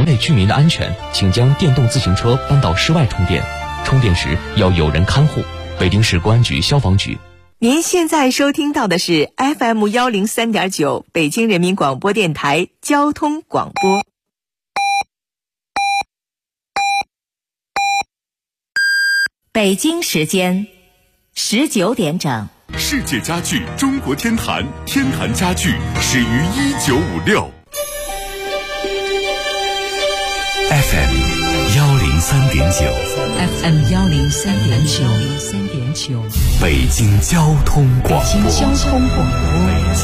内居民的安全，请将电动自行车搬到室外充电，充电时要有人看护。北京市公安局消防局。 您现在收听到的是 FM103.9 北京人民广播电台交通广播。北京时间19点整。 世界家具中国天坛，天坛家具始于1956。FM 103.9 FM 103.9 北京交通广播。 北京交通广播。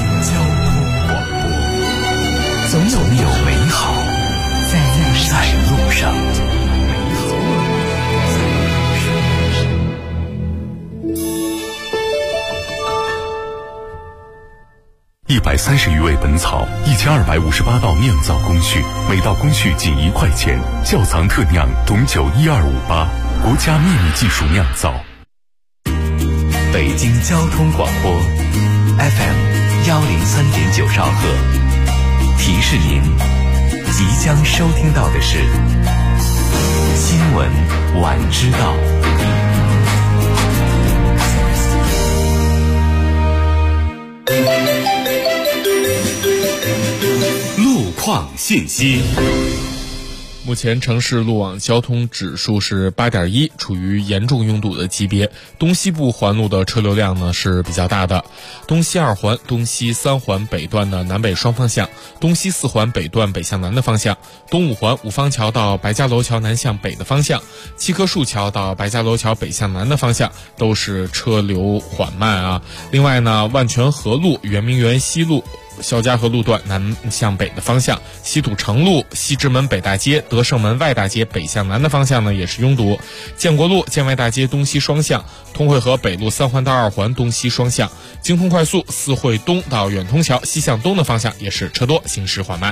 总有美好在路上。 130余味本草，1258道酿造工序，每道工序仅1块钱。窖藏特酿董酒12588，国家秘密技术酿造。 北京交通广播 FM 103.9兆赫，提示您即将收听到的是新闻晚知道。 路况信息。 目前城市路网交通指数是 8.1， 处于严重拥堵的级别。东西部环路的车流量呢是比较大的，东西2环、东西3环北段的南北双方向，东西4环北段北向南的方向，东5环五方桥到白家楼桥南向北的方向，七棵树桥到白家楼桥北向南的方向都是车流缓慢啊。另外呢，万泉河路、圆明园西路、肖家河路段南向北的方向，西土城路、西直门北大街、德胜门外大街北向南的方向呢也是拥堵。建国路、建外大街东西双向，通惠河北路3环到2环东西双向，京通快速四惠东到远通桥西向东的方向也是车多，行驶缓慢。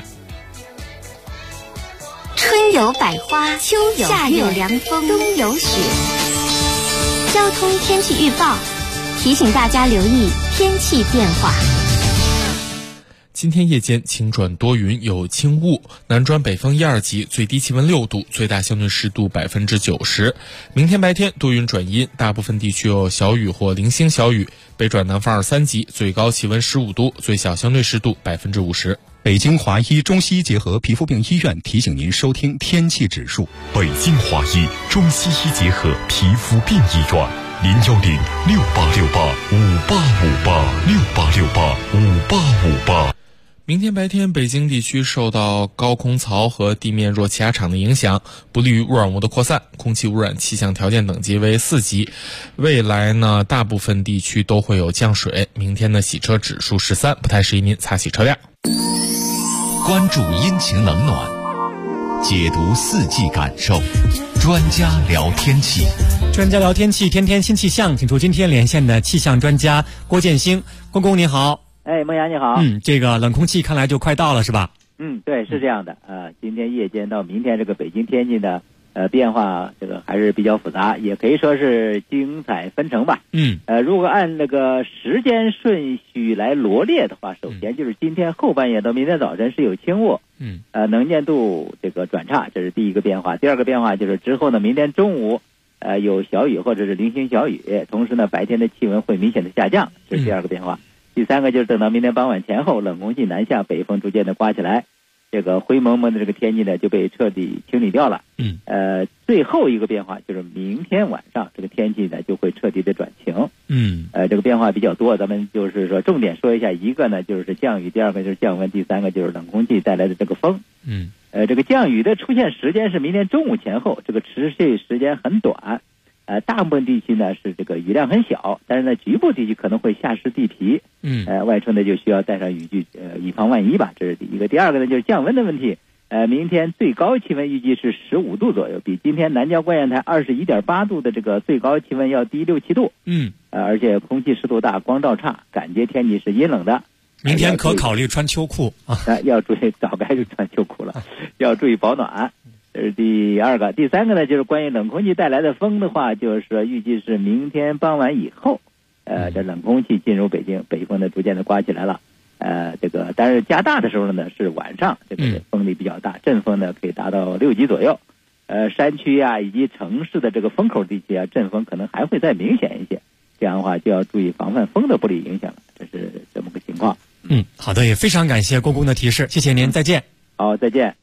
春有百花，秋有夏有凉风，冬有雪。交通天气预报提醒大家留意天气变化。 今天夜间晴转多云，有轻雾，南转北风1、2级，最低气温6度，最大相对湿度90%。明天白天多云转阴，大部分地区有小雨或零星小雨，北转南风2、3级，最高气温15度，最小相对湿度50%。 北京华医中西医结合皮肤病医院提醒您收听天气指数。 北京华医中西医结合皮肤病医院，0106868585858，68685858。 明天白天，北京地区受到高空槽和地面弱气压场的影响，不利于污染物的扩散，空气污染气象条件等级为4级。未来呢，大部分地区都会有降水。明天的洗车指数是3，不太适宜您擦洗车辆。 关注阴晴冷暖，解读四季感受，专家聊天气。 专家聊天气，天天新气象，请出今天连线的气象专家郭建兴。公公您好。 孟阳你好。 这个冷空气看来就快到了是吧？ 对，是这样的。今天夜间到明天这个北京天气的变化，这个还是比较复杂，也可以说是精彩纷呈吧。如果按那个时间顺序来罗列的话，首先就是今天后半夜到明天早晨是有轻雾，能见度这个转差，这是第一个变化。第二个变化就是之后呢，明天中午有小雨或者是零星小雨，同时呢白天的气温会明显的下降，这是第二个变化。第三个就是等到明天傍晚前后，冷空气南下，北风逐渐的刮起来，这个灰蒙蒙的这个天气呢就被彻底清理掉了。最后一个变化就是明天晚上这个天气呢就会彻底的转晴。这个变化比较多，咱们就是说重点说一下，一个呢就是降雨，第二个就是降温，第三个就是冷空气带来的这个风。这个降雨的出现时间是明天中午前后，这个持续时间很短。大部分地区呢是这个雨量很小，但是呢局部地区可能会下湿地皮。外出呢就需要带上雨具，以防万一吧，这是第一个。第二个呢就是降温的问题。明天最高气温预计是15度左右，比今天南郊观雁台21.8度的这个最高气温要低6、7度。而且空气湿度大，光照差，感觉天气是阴冷的。 明天可考虑穿秋裤啊！ 要注意，早该就穿秋裤了，要注意保暖。这是第二个。第三个呢，就是关于冷空气带来的风的话，就是说预计是明天傍晚以后，这冷空气进入北京，北风呢逐渐的刮起来了。 这个但是加大的时候呢是晚上，这个风力比较大，阵风呢可以达到6级左右。山区啊以及城市的这个风口地区啊，阵风可能还会再明显一些。这样的话就要注意防范风的不利影响了，这是这么个情况。 好的，也非常感谢郭工的提示，谢谢您，再见。 好，再见。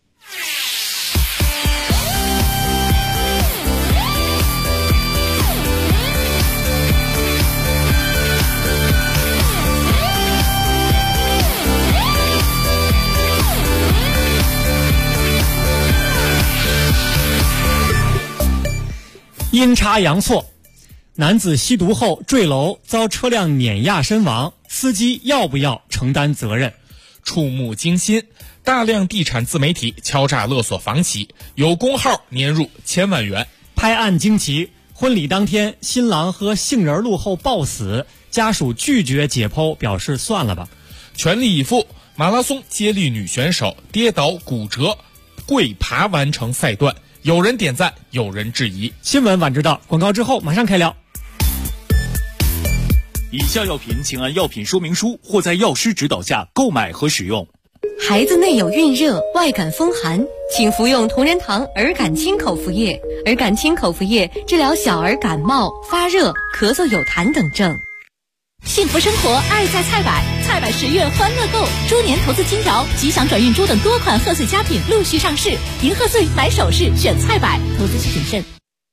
阴差阳错，男子吸毒后坠楼遭车辆碾压身亡，司机要不要承担责任？ 触目惊心，大量地产自媒体敲诈勒索房企，有工号年入1000万元。 拍案惊奇，婚礼当天新郎喝杏仁露后暴死，家属拒绝解剖，表示算了吧。 全力以赴，马拉松接力女选手跌倒骨折，跪爬完成赛段，有人点赞，有人质疑。 新闻晚知道，广告之后马上开聊。 以下药品请按药品说明书或在药师指导下购买和使用。 孩子内有孕热、外感风寒，请服用同仁堂儿感清口服液。儿感清口服液治疗小儿感冒、发热、咳嗽有痰等症。 幸福生活，爱在菜百，菜百10月欢乐购，猪年投资金条、吉祥转运珠等多款贺岁佳品陆续上市，迎贺岁买首饰选菜百，投资需谨慎。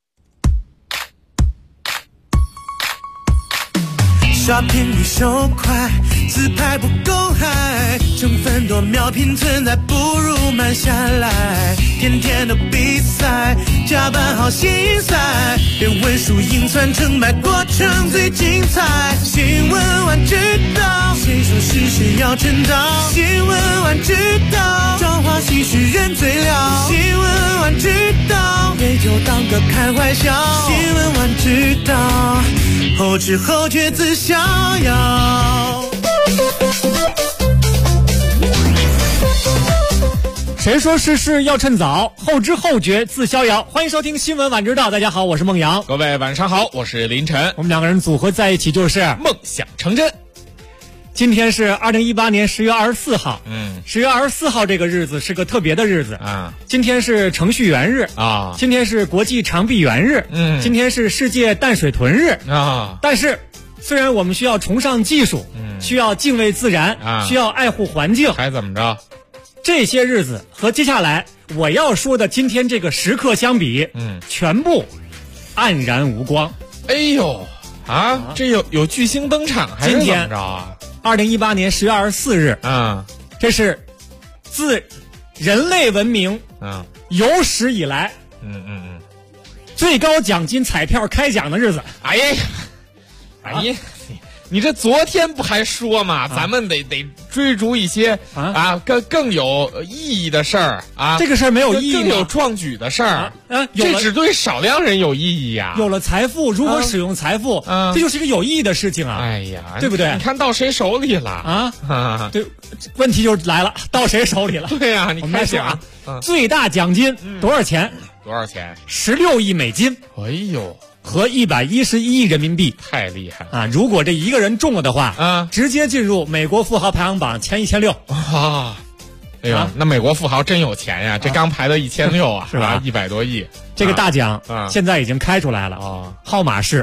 Shopping 比手快，自拍不够嗨，成分多秒拼存在，不如慢下来。天天的比赛，加班好心塞，别问输赢算成败，过程最精彩。新闻晚知道，谁说是谁要称道？新闻晚知道，朝花夕拾人最了。新闻晚知道，也就当个开怀笑。新闻晚知道，后知后觉自逍遥。 谁说世事要趁早，后知后觉自逍遥。欢迎收听新闻晚知道，大家好，我是孟阳。 各位晚上好，我是林晨。 我们两个人组合在一起就是梦想成真。 今天是2018年10月24号。10月24号这个日子是个特别的日子啊。今天是程序员日啊，今天是国际长臂猿日，今天是世界淡水豚日啊。但是虽然我们需要崇尚技术，需要敬畏自然，需要爱护环境， 还怎么着？ 这些日子和接下来我要说的今天这个时刻相比，全部黯然无光。 哎呦啊，这有巨星登场还是怎么着啊 ？2018年10月24日啊，这是自人类文明有史以来最高奖金彩票开奖的日子。 哎呀，你这昨天不还说嘛，咱们得追逐一些更有意义的事儿啊。 这个事儿没有意义吗？ 更有壮举的事儿这只对少量人有意义呀。 有了财富，如何使用财富，这就是一个有意义的事情啊。 哎呀， 对不对？ 你看到谁手里了啊？对，问题就来了，到谁手里了？ 对呀，你开想最大奖金多少钱？16亿美金。 哎呦。 和111亿人民币， 太厉害了啊！如果这一个人中了的话，直接进入美国富豪排行榜前1600 啊！哎呦，那美国富豪真有钱呀！这刚排到1600啊， 是吧 ？100多亿。 这个大奖现在已经开出来了啊，号码是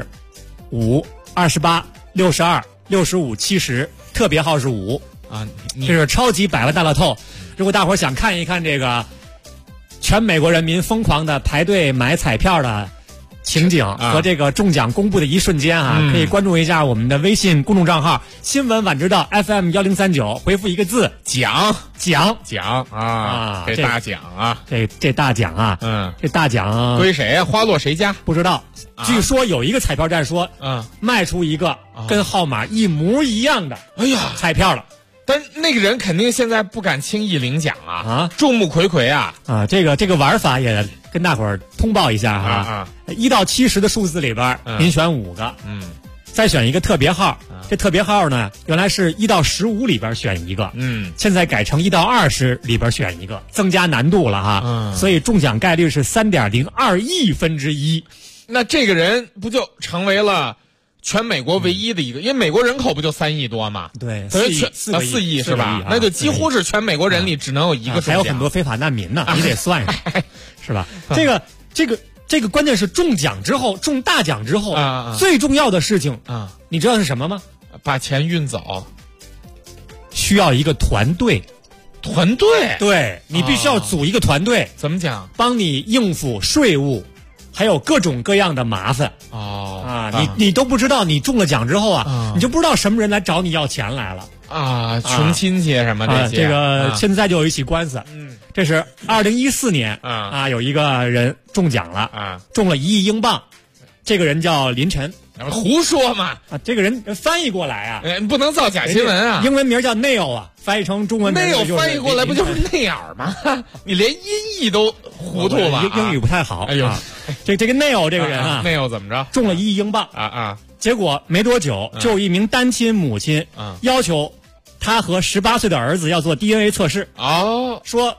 5、28、62、65、70，特别号是5啊。这是超级百万大乐透。如果大伙想看一看这个全美国人民疯狂的排队买彩票的情景和这个中奖公布的一瞬间可以关注一下我们的微信公众账号新闻晚知道 FM1039，回复一个字奖啊， 这大奖啊， 这大奖啊，这大奖归谁呀？花落谁家？ 不知道。据说有一个彩票站说卖出一个跟号码一模一样的彩票了。 但那个人肯定现在不敢轻易领奖众目睽睽啊！ 这个玩法也跟大伙儿通报一下1到70的数字里边，您选5个，再选一个特别号。这特别号呢，原来是1到15里边选一个，现在改成1到20里边选一个，增加难度了所以中奖概率是3.02亿分之一。 那这个人不就成为了全美国唯一的一个，因为美国人口不就3亿多嘛？ 对 ，4亿是吧？那就几乎是全美国人里只能有一个中奖。 还有很多非法难民呢，你得算上，是吧？这个关键是中奖之后，中大奖之后，最重要的事情啊，你知道是什么吗？ 把钱运走， 需要一个团队。 团队， 对，你必须要组一个团队。 怎么讲？ 帮你应付税务，还有各种各样的麻烦。你都不知道，你中了奖之后啊，你就不知道什么人来找你要钱来了啊，穷亲戚什么这些。 这个现在就有一起官司，这是2014年有一个人中奖了中了1亿英镑，这个人叫林晨。 胡说嘛！ 这个人翻译过来啊， 不能造假新闻啊。 英文名叫 Neil 啊，翻译成中文名 ，Neil 翻译过来不就是内耳吗？你连音译都糊涂了， 英语不太好。 哎呦， 这个 Neil 这个人啊 ，Neil 怎么着？ 中了1亿英镑结果没多久，就有一名单亲母亲要求他和18岁的儿子要做 DNA 测试。说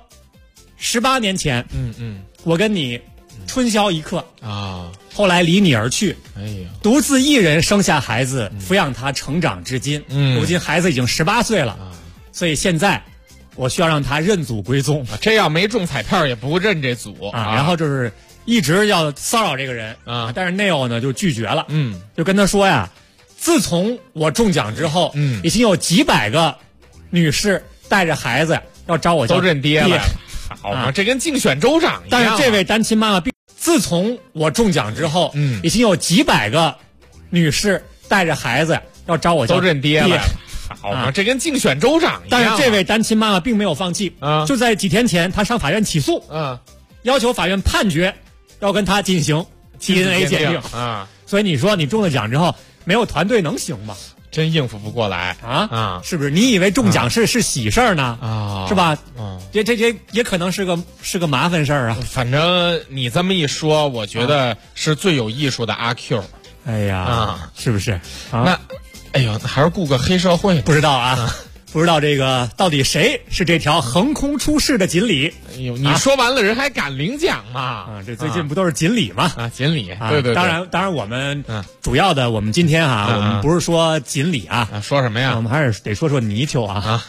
18年前，我跟你春宵一刻后来离你而去，独自一人生下孩子，抚养他成长至今。如今孩子已经18岁了，所以现在我需要让他认祖归宗。 这要没中彩票也不认这祖然后就是一直要骚扰这个人但是 Neil 呢就拒绝了，就跟他说呀，自从我中奖之后，已经有几百个女士带着孩子要找我都认爹了。好嘛，这跟竞选州长一样。 但是这位单亲妈妈自从我中奖之后，已经有几百个女士带着孩子要找我都认爹了。好嘛，这跟竞选州长一样。 但是这位单亲妈妈并没有放弃就在几天前，她上法院起诉要求法院判决要跟她进行 DNA 鉴定所以你说你中了奖之后没有团队能行吗？ 真应付不过来是不是？你以为中奖是喜事儿呢是吧？这也可能是个麻烦事儿啊。 反正你这么一说，我觉得是最有艺术的阿 Q。 哎呀是不是？ 那哎呦，还是雇个黑社会？ 不知道不知道这个到底谁是这条横空出世的锦鲤？ 哎呦，你说完了人还敢领奖吗？ 这最近不都是锦鲤吗？ 锦鲤，对。 当然我们主要的我们今天我们不是说锦鲤说什么呀？ 我们还是得说泥鳅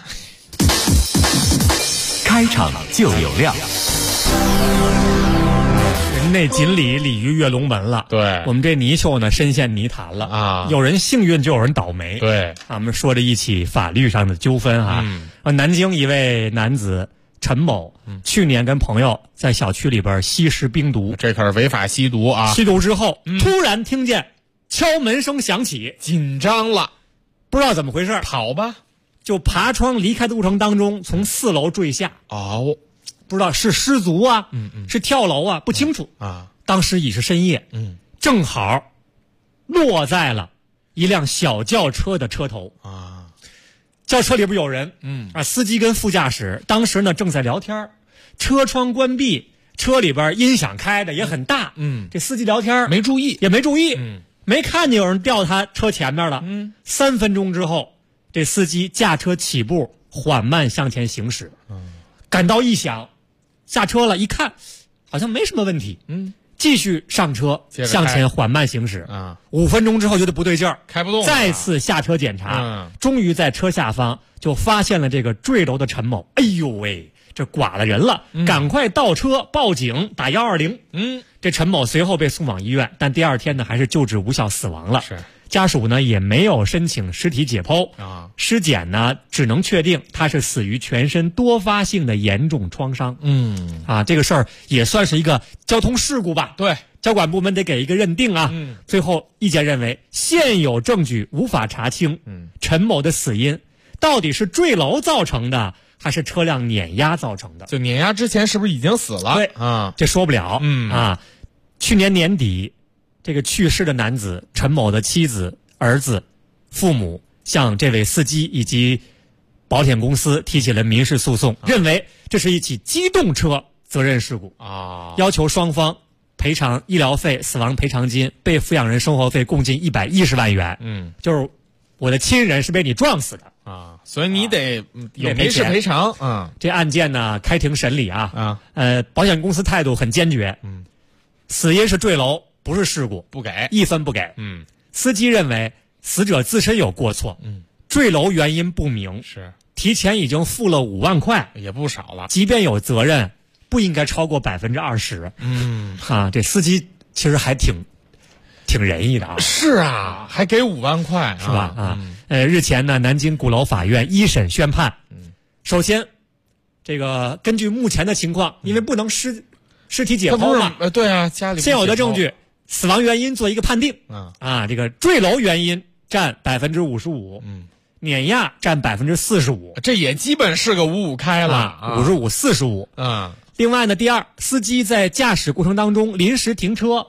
开场就有料。 那锦鲤鲤鱼跃龙门了， 对， 我们这泥鳅呢深陷泥潭了有人幸运就有人倒霉， 对我们说着一起法律上的纠纷南京一位男子陈某去年跟朋友在小区里边吸食冰毒， 这可是违法吸毒吸毒之后突然听见敲门声响起， 紧张了， 不知道怎么回事， 跑吧， 就爬窗离开的过程当中从4楼坠下不知道是失足是跳楼不清楚当时已是深夜正好落在了一辆小轿车的车头轿车里边有人司机跟副驾驶当时呢正在聊天，车窗关闭，车里边音响开的也很大这司机聊天没注意没看见有人掉他车前面了3分钟之后，这司机驾车起步缓慢向前行驶感到异响，下车了一看好像没什么问题继续上车向前缓慢行驶5分钟之后觉得不对劲儿， 开不动了， 再次下车检查终于在车下方就发现了这个坠楼的陈某。哎呦喂，这剐了人了赶快倒车报警打120这陈某随后被送往医院，但第2天呢还是救治无效死亡了。 是家属呢也没有申请尸体解剖尸检呢只能确定他是死于全身多发性的严重创伤这个事儿也算是一个交通事故吧， 对， 交管部门得给一个认定最后意见认为现有证据无法查清陈某的死因到底是坠楼造成的还是车辆碾压造成的， 就碾压之前是不是已经死了？ 对这说不了去年年底这个去世的男子陈某的妻子、儿子、父母向这位司机以及保险公司提起了民事诉讼认为这是一起机动车责任事故要求双方赔偿医疗费、死亡赔偿金、被抚养人生活费共计110万元就是我的亲人是被你撞死的所以你得有民事赔偿这案件呢开庭审理保险公司态度很坚决死因是坠楼不是事故， 不给 1分不给司机认为死者自身有过错，坠楼原因不明， 是提前已经付了5万块， 也不少了。 即便有责任，不应该超过20%。这司机其实还挺仁义的啊。 是啊，还给5万块， 是吧？日前呢，南京鼓楼法院一审宣判。首先，这个根据目前的情况，因为不能尸体解剖嘛， 对啊，家里现有的证据，死亡原因做一个判定。这个坠楼原因占55%，碾压占45%， 这也基本是个5-5开了 ，55-45。另外呢，第二，司机在驾驶过程当中临时停车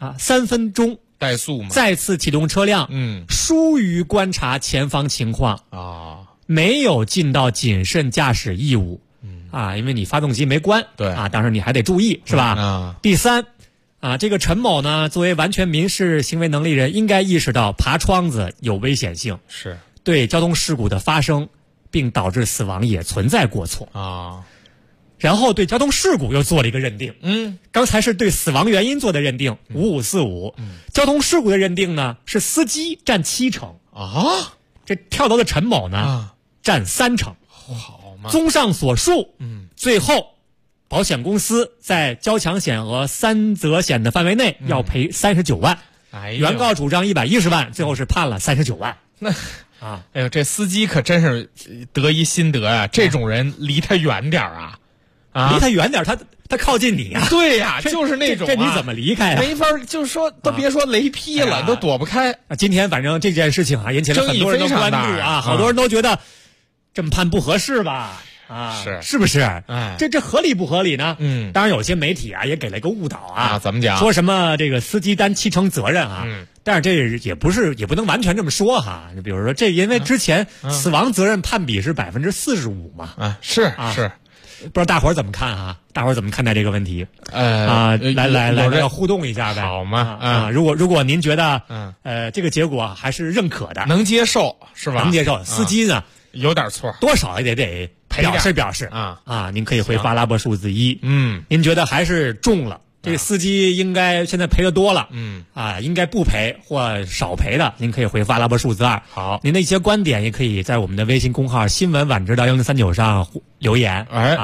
，3分钟怠速嘛， 再次启动车辆，疏于观察前方情况没有尽到谨慎驾驶义务因为你发动机没关， 对当然你还得注意，是吧？第三这个陈某呢，作为完全民事行为能力人，应该意识到爬窗子有危险性， 是对交通事故的发生并导致死亡也存在过错然后对交通事故又做了一个认定。刚才是对死亡原因做的认定，55-45。交通事故的认定呢，是司机占70%这跳楼的陈某呢占30%。 好嘛， 综上所述，最后保险公司在交强险和3责险的范围内要赔39万，原告主张110万，最后是判了39万。 这司机可真是得一心得啊！这种人离他远点离他远点，他靠近你啊！ 对呀，就是那种这你怎么离开啊？ 没法，就是说都别说雷劈了，都躲不开。 今天反正这件事情引起了很多人的关注好多人都觉得这么判不合适吧？是不是？这合理不合理呢？当然有些媒体也给了一个误导怎么讲？ 说什么这个司机担70%责任但是这也不能完全这么说就比如说因为之前死亡责任判比是45%嘛是。 不知道大伙儿怎么看大伙儿怎么看待这个问题？来互动一下呗。 好嘛如果您觉得这个结果还是认可的， 能接受是吧？ 能接受。司机呢有点错， 多少也得表示您可以回发阿拉伯数字1。您觉得还是重了？这个司机应该现在赔的多了，应该不赔或少赔的，您可以回发阿拉伯数字2。 好， 您的一些观点也可以在我们的微信公号新闻晚知道1039上留言。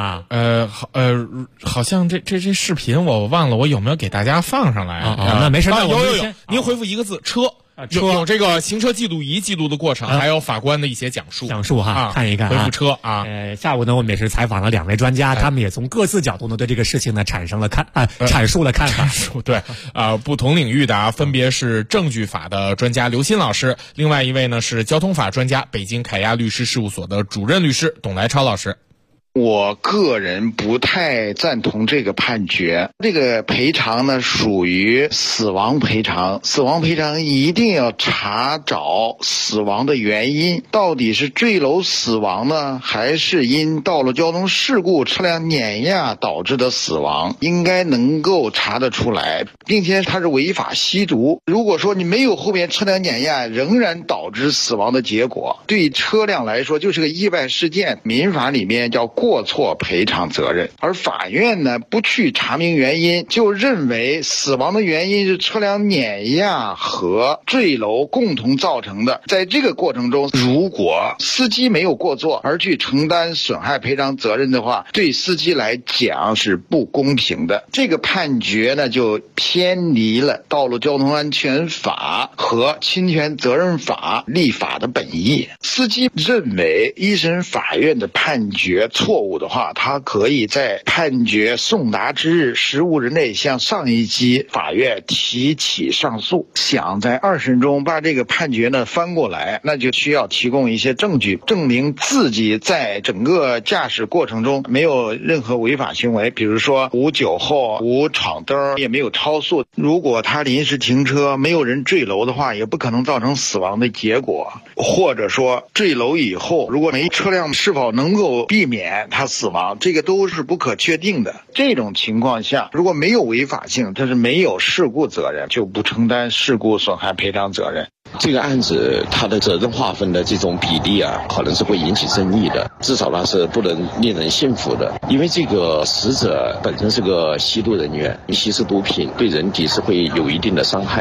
好像这视频我忘了我有没有给大家放上来那没事， 有，您回复一个字车。有这个行车记录仪记录的过程，还有法官的一些讲述看一看回复车下午呢，我们也是采访了2位专家，他们也从各自角度呢对这个事情呢阐述了看法。 对不同领域的分别是证据法的专家刘鑫老师，另外一位呢是交通法专家北京凯亚律师事务所的主任律师董来超老师。 我个人不太赞同这个判决。这个赔偿呢属于死亡赔偿，死亡赔偿一定要查找死亡的原因，到底是坠楼死亡呢，还是因道路交通事故车辆碾压导致的死亡，应该能够查得出来，并且它是违法吸毒。如果说你没有后面车辆碾压仍然导致死亡的结果，对车辆来说就是个意外事件，民法里面叫过错赔偿责任。而法院呢不去查明原因，就认为死亡的原因是车辆碾压和坠楼共同造成的。在这个过程中，如果司机没有过错而去承担损害赔偿责任的话，对司机来讲是不公平的。这个判决呢就偏离了道路交通安全法和侵权责任法立法的本意。司机认为一审法院的判决错误的话，他可以在判决送达之日15日内向上一级法院提起上诉。想在2审中把这个判决呢翻过来，那就需要提供一些证据，证明自己在整个驾驶过程中没有任何违法行为，比如说无酒后、无闯灯，也没有超速。如果他临时停车，没有人坠楼的话，也不可能造成死亡的结果。或者说坠楼以后，如果没车辆是否能够避免他死亡，这个都是不可确定的。这种情况下，如果没有违法性，它是没有事故责任，就不承担事故损害赔偿责任。 这个案子它的责任划分的这种比例可能是会引起争议的，至少它是不能令人信服的。因为这个死者本身是个吸毒人员，吸食毒品对人体是会有一定的伤害的。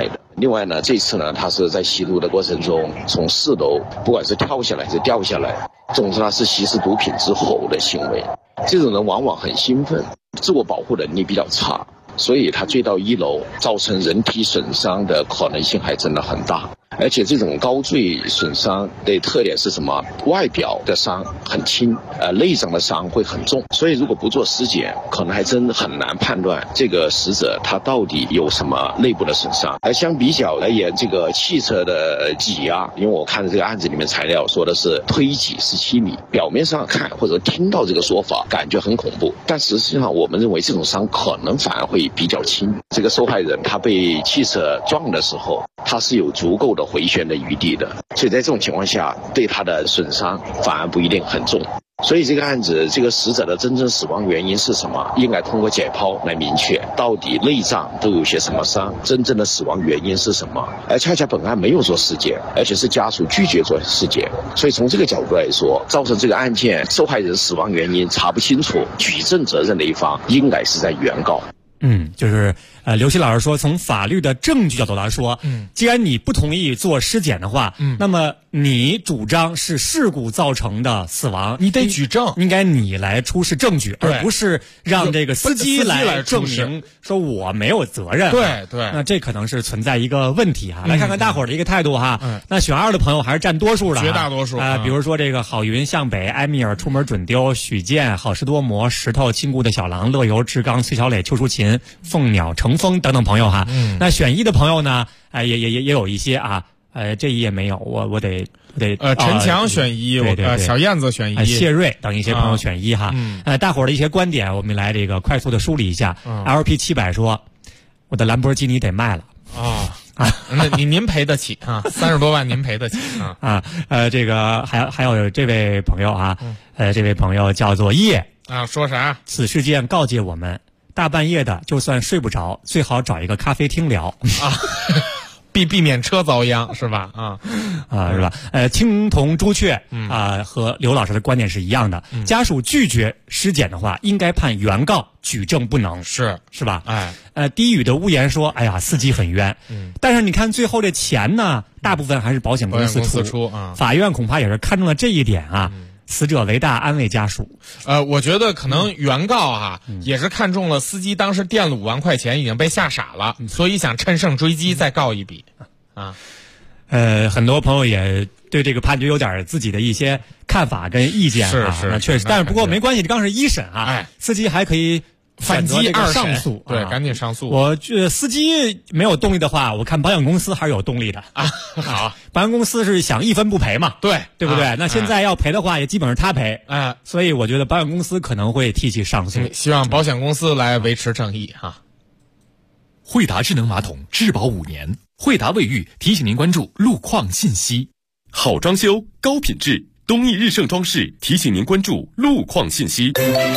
另外呢，这次呢，他是在吸毒的过程中从4楼，不管是跳下来还是掉下来，总之他是吸食毒品之后的行为。这种人往往很兴奋，自我保护能力比较差，所以他坠到1楼，造成人体损伤的可能性还真的很大。而且这种高坠损伤的特点是什么？外表的伤很轻，内脏的伤会很重。所以如果不做尸检，可能还真很难判断这个死者他到底有什么内部的损伤。而相比较而言，这个汽车的挤压，因为我看这个案子里面材料说的是推挤17米，表面上看或者听到这个说法，感觉很恐怖，但实际上我们认为这种伤可能反而会比较轻。这个受害人他被汽车撞的时候，他是有足够的回旋的余地的，所以在这种情况下，对他的损伤反而不一定很重。所以这个案子，这个死者的真正死亡原因是什么？应该通过解剖来明确，到底内脏都有些什么伤，真正的死亡原因是什么？而恰恰本案没有做尸检，而且是家属拒绝做尸检，所以从这个角度来说，造成这个案件受害人死亡原因查不清楚，举证责任的一方应该是在原告。 就是刘希老师说，从法律的证据角度来说，既然你不同意做尸检的话，那么你主张是事故造成的死亡， 你得举证， 应该你来出示证据，而不是让这个司机来证明说我没有责任。 对， 那这可能是存在一个问题哈。来看看大伙儿的一个态度哈。那选2的朋友还是占多数的， 绝大多数比如说这个好云向北、埃米尔出门准丢、许健、好事多磨、石头、亲故的小狼、乐游、志刚、崔小磊、邱淑琴、凤鸟、乘风等等朋友哈。那选1的朋友呢，也有一些啊。这一页没有，我得陈强选1， 对， 小燕子选1， 谢瑞等一些朋友选1哈。大伙儿的一些观点，我们来这个快速的梳理一下。LP 700说，我的兰博基尼得卖了那您赔得起啊？30多万您赔得起啊？ 这个还有这位朋友啊，这位朋友叫做叶啊，说啥？ 此事件告诫我们，大半夜的就算睡不着，最好找一个咖啡厅聊啊。避免车遭殃是吧？ 是吧？青铜朱雀和刘老师的观点是一样的。家属拒绝尸检的话，应该判原告举证不能，是吧？低语的屋檐说：“哎呀，司机很冤。”但是你看最后这钱呢，大部分还是保险公司出啊。法院恐怕也是看中了这一点啊。死者为大，安慰家属。 我觉得可能原告也是看中了司机当时垫了5万块钱，已经被吓傻了，所以想趁胜追击再告一笔啊。 很多朋友也对这个判决有点自己的一些看法跟意见啊， 是确实，但是不过没关系，刚是1审啊，司机还可应反击 2上诉， 对，赶紧上诉。 我司机没有动力的话，我看保险公司还是有动力的啊。好， 保险公司是想一分不赔嘛，对不对？那现在要赔的话，也基本是他赔，所以我觉得保险公司可能会提起上诉。 希望保险公司来维持正义哈。 惠达智能马桶质保5年，惠达卫浴提醒您关注路况信息。 好装修，高品质，东义日盛装饰提醒您关注路况信息。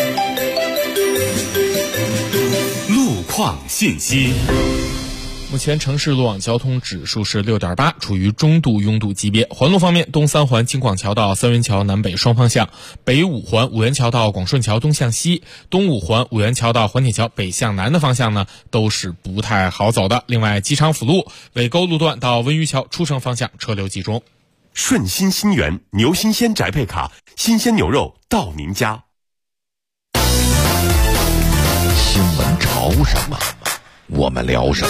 路况信息。 目前城市路网交通指数是6.8，处于中度拥堵级别。环路方面，东三环京广桥到三元桥南北双方向，北五环五元桥到广顺桥东向西，东五环五元桥到环铁桥北向南的方向呢，都是不太好走的。另外，机场辅路尾沟路段到温榆桥出城方向车流集中。 顺心新源牛新鲜宅配卡，新鲜牛肉到您家。 新闻潮什么，我们聊什么。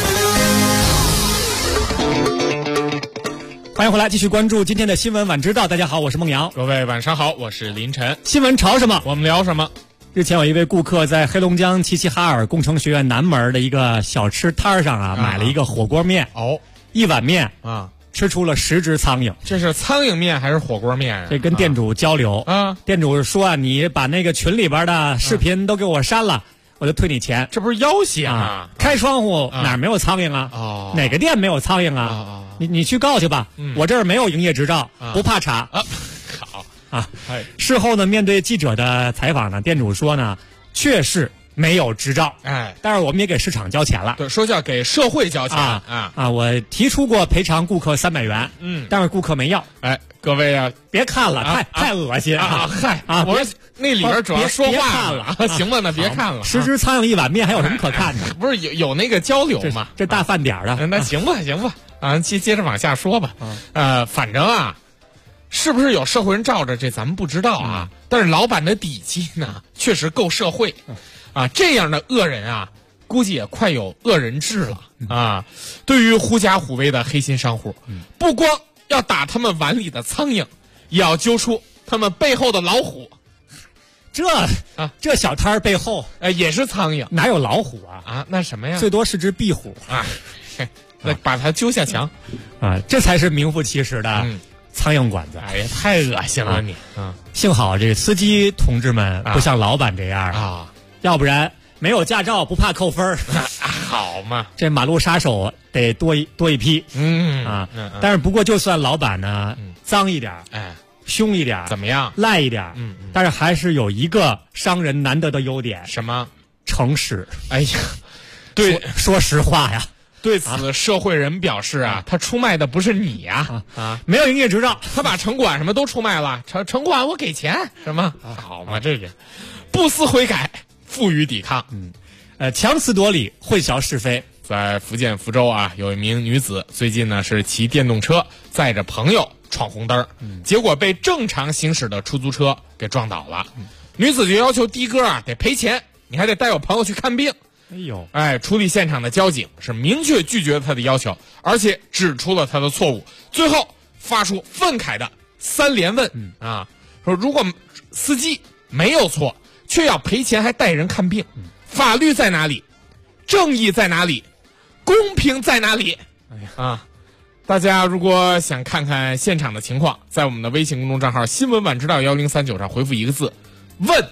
欢迎回来，继续关注今天的新闻晚知道。大家好，我是孟阳。 各位晚上好，我是林晨。 新闻潮什么， 我们聊什么。 日前有一位顾客在黑龙江齐齐哈尔工程学院南门的一个小吃摊上买了一个火锅面，1碗面吃出了10只苍蝇。 这是苍蝇面还是火锅面啊？ 这跟店主交流店主说你把那个群里边的视频都给我删了，我就退你钱。 这不是要挟吗？ 开窗户哪儿没有苍蝇啊？哪个店没有苍蝇啊？你去告去吧，我这儿没有营业执照，不怕查。好事后呢，面对记者的采访呢，店主说呢，确实没有执照，但是我们也给市场交钱了。 对，说叫给社会交钱我提出过赔偿顾客300元，但是顾客没要。 各位啊， 别看了，太恶心我说那里边主要说话了，行吧，那别看了。 10只苍蝇1碗面，还有什么可看的？ 不是有那个交流吗？ 这大饭点的， 那行吧。 啊，接着往下说吧。反正啊，是不是有社会人罩着，这咱们不知道啊。但是老板的底气呢，确实够社会。啊，这样的恶人啊，估计也快有恶人治了啊。对于狐假虎威的黑心商户，不光要打他们碗里的苍蝇，也要揪出他们背后的老虎。 这小摊儿背后也是苍蝇， 哪有老虎啊？ 啊，那什么呀？ 最多是只壁虎啊。那把它揪下墙啊，这才是名副其实的苍蝇馆子。 哎呀，太恶心了你！ 幸好这个司机同志们不像老板这样啊，要不然没有驾照不怕扣分儿。 好嘛， 这马路杀手得多一批。但是不过就算老板呢脏一点，凶一点， 怎么样？ 赖一点，但是还是有一个商人难得的优点， 什么？ 诚实。 哎呀，对， 说实话呀。 对此，社会人表示啊，他出卖的不是你呀， 没有营业执照， 他把城管什么都出卖了，城管我给钱，什么好嘛？这个不思悔改，负隅抵抗， 强词夺理，混淆是非。 在福建福州啊，有一名女子最近呢是骑电动车载着朋友闯红灯，结果被正常行驶的出租车给撞倒了。女子就要求的哥啊得赔钱，你还得带我朋友去看病。处理现场的交警是明确拒绝了他的要求，而且指出了他的错误，最后发出愤慨的3连问说如果司机没有错，却要赔钱还带人看病，法律在哪里？正义在哪里？公平在哪里？大家如果想看看现场的情况，在我们的微信公众账号新闻晚知道1039上回复一个字问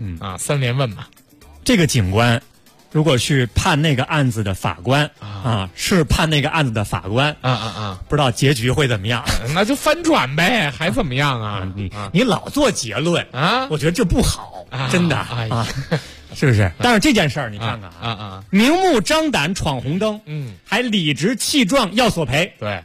，3连问嘛。 这个警官如果去判那个案子的法官是判那个案子的法官不知道结局会怎么样。 那就翻转呗，还怎么样啊？ 你老做结论我觉得这不好，真的是不是？但是这件事儿你看看明目张胆闯红灯，还理直气壮要索赔， 对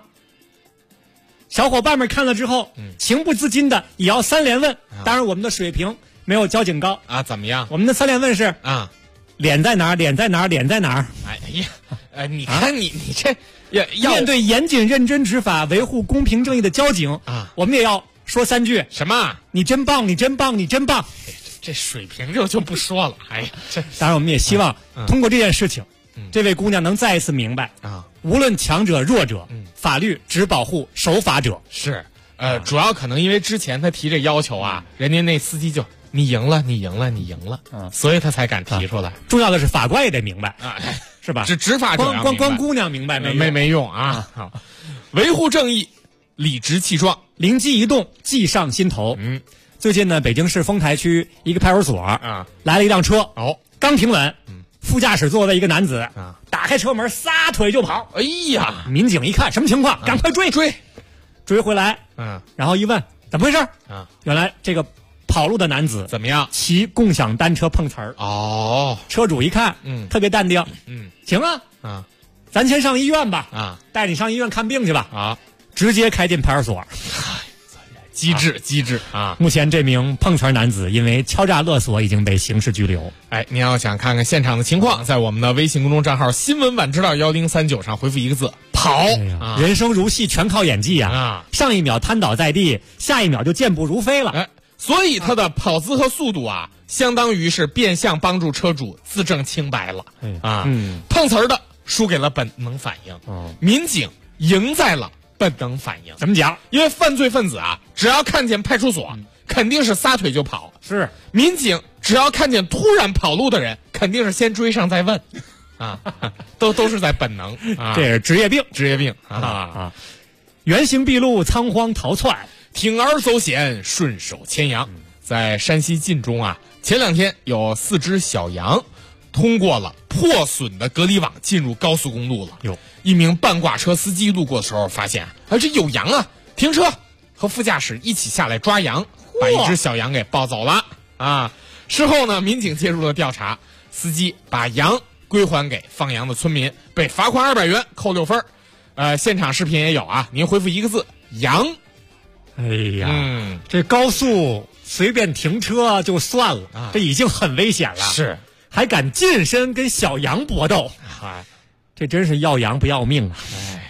小伙伴们看了之后，情不自禁的也要3连问。当然我们的水平没有交警高怎么样？ 我们的3连问是脸在哪儿？脸在哪儿？脸在哪儿？ 哎呀，你看你这要面对严谨认真执法、维护公平正义的交警我们也要说3句。 什么？ 你真棒！你真棒！你真棒！ 这水平就不说了。哎呀， 当然我们也希望通过这件事情，这位姑娘能再一次明白无论强者弱者，法律只保护守法者。 是，主要可能因为之前他提这要求人家那司机就。你赢了，你赢了，你赢了，所以他才敢提出来。 重要的是法官也得明白是吧？ 执法者光姑娘明白没用啊！好，维护正义，理直气壮， 灵机一动，计上心头。最近呢，北京市丰台区一个派出所来了一辆车，刚停稳，副驾驶座位一个男子打开车门，撒腿就跑。 哎呀， 民警一看什么情况，赶快追回来。然后一问怎么回事原来这个跑路的男子怎么样？ 骑共享单车碰瓷儿。车主一看，特别淡定，行啊，咱先上医院吧，带你上医院看病去吧，直接开进派出所。 机智啊！ 目前这名碰瓷男子因为敲诈勒索已经被刑事拘留。 您要想看看现场的情况，在我们的微信公众账号新闻晚知道1039上回复一个字跑。 人生如戏，全靠演技上一秒瘫倒在地，下一秒就健步如飞了。 所以他的跑姿和速度相当于是变相帮助车主自证清白了碰瓷儿的输给了本能反应，民警赢在了本能反应。 怎么讲？ 因为犯罪分子只要看见派出所，肯定是撒腿就跑； 是民警只要看见突然跑路的人，肯定是先追上再问都是在本能这是职业病原形毕露，仓皇逃窜。 铤而走险，顺手牵羊。在山西晋中前2天有4只小羊通过了破损的隔离网，进入高速公路了。一名半挂车司机路过的时候发现这有羊停车，和副驾驶一起下来抓羊，把一只小羊给抱走了事后呢，民警介入了调查，司机把羊归还给放羊的村民，被罚款200元，扣6分。现场视频也有您回复一个字羊。 哎呀，这高速随便停车就算了这已经很危险了， 是还敢近身跟小羊搏斗，这真是要羊不要命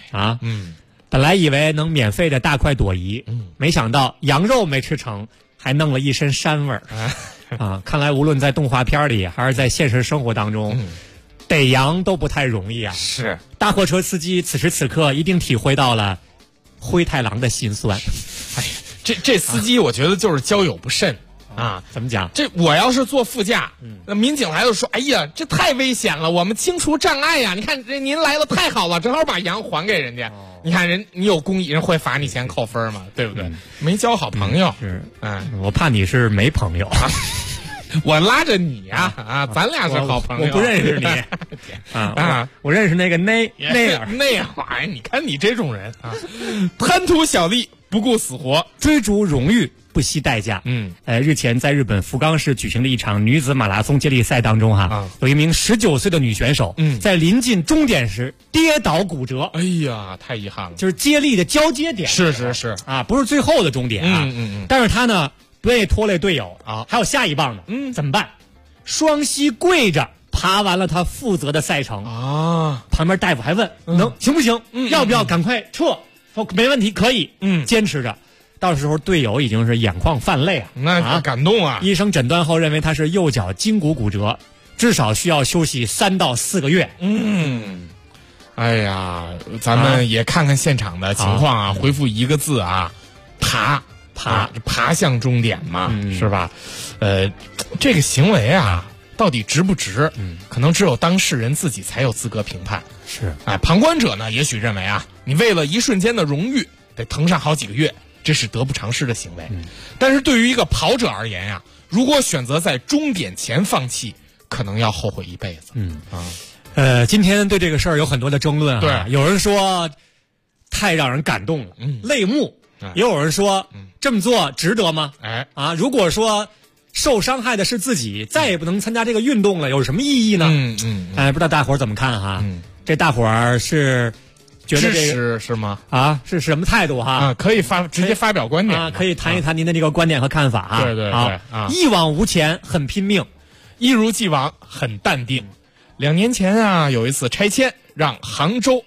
啊，本来以为能免费的大快朵颐，没想到羊肉没吃成，还弄了一身膻味儿。啊，看来无论在动画片里还是在现实生活当中，逮羊都不太容易啊。 是， 大货车司机此时此刻一定体会到了灰太狼的心酸。 哎呀，这司机我觉得就是交友不慎。啊， 怎么讲？ 这我要是坐副驾，那民警来了说：“哎呀，这太危险了，我们清除障碍呀！你看这您来的太好了，正好把羊还给人家。你看你有公益，人会罚你钱扣分嘛，对不对？没交好朋友， 是，我怕你是没朋友。 我拉着你呀，咱俩是好朋友。 我不认识你我认识那个那样玩意儿。你看你这种人啊，贪图小利，不顾死活， 追逐荣誉。”不惜代价。日前在日本福冈市举行的一场女子马拉松接力赛当中有一名19岁的女选手，在临近终点时跌倒骨折。 哎呀，太遗憾了。 就是接力的交接点。 是啊，不是最后的终点啊。但是她呢不愿意拖累队友啊， 还有下一棒呢。怎么办？双膝跪着爬完了她负责的赛程啊。 旁边大夫还问行不行？要不要赶快撤？说没问题，可以。坚持着。到时候队友已经是眼眶泛泪那感动啊！ 医生诊断后认为他是右脚胫骨骨折，至少需要休息3到4个月。 哎呀，咱们也看看现场的情况啊，回复一个字啊，爬向终点嘛，是吧？这个行为啊，到底值不值？可能只有当事人自己才有资格评判。 是， 旁观者呢，也许认为啊，你为了一瞬间的荣誉，得疼上好几个月。这是得不偿失的行为，但是对于一个跑者而言呀，如果选择在终点前放弃，可能要后悔一辈子。 今天对这个事儿有很多的争论对， 有人说太让人感动了，泪目；也有人说这么做值得吗？如果说受伤害的是自己，再也不能参加这个运动了，有什么意义呢？不知道大伙儿怎么看哈？这大伙儿是。觉得支持是吗？ 是什么态度哈？ 可以直接发表观点可以谈一谈您的这个观点和看法对一往无前，很拼命； 一如既往，很淡定。2年前啊，有一次拆迁，让杭州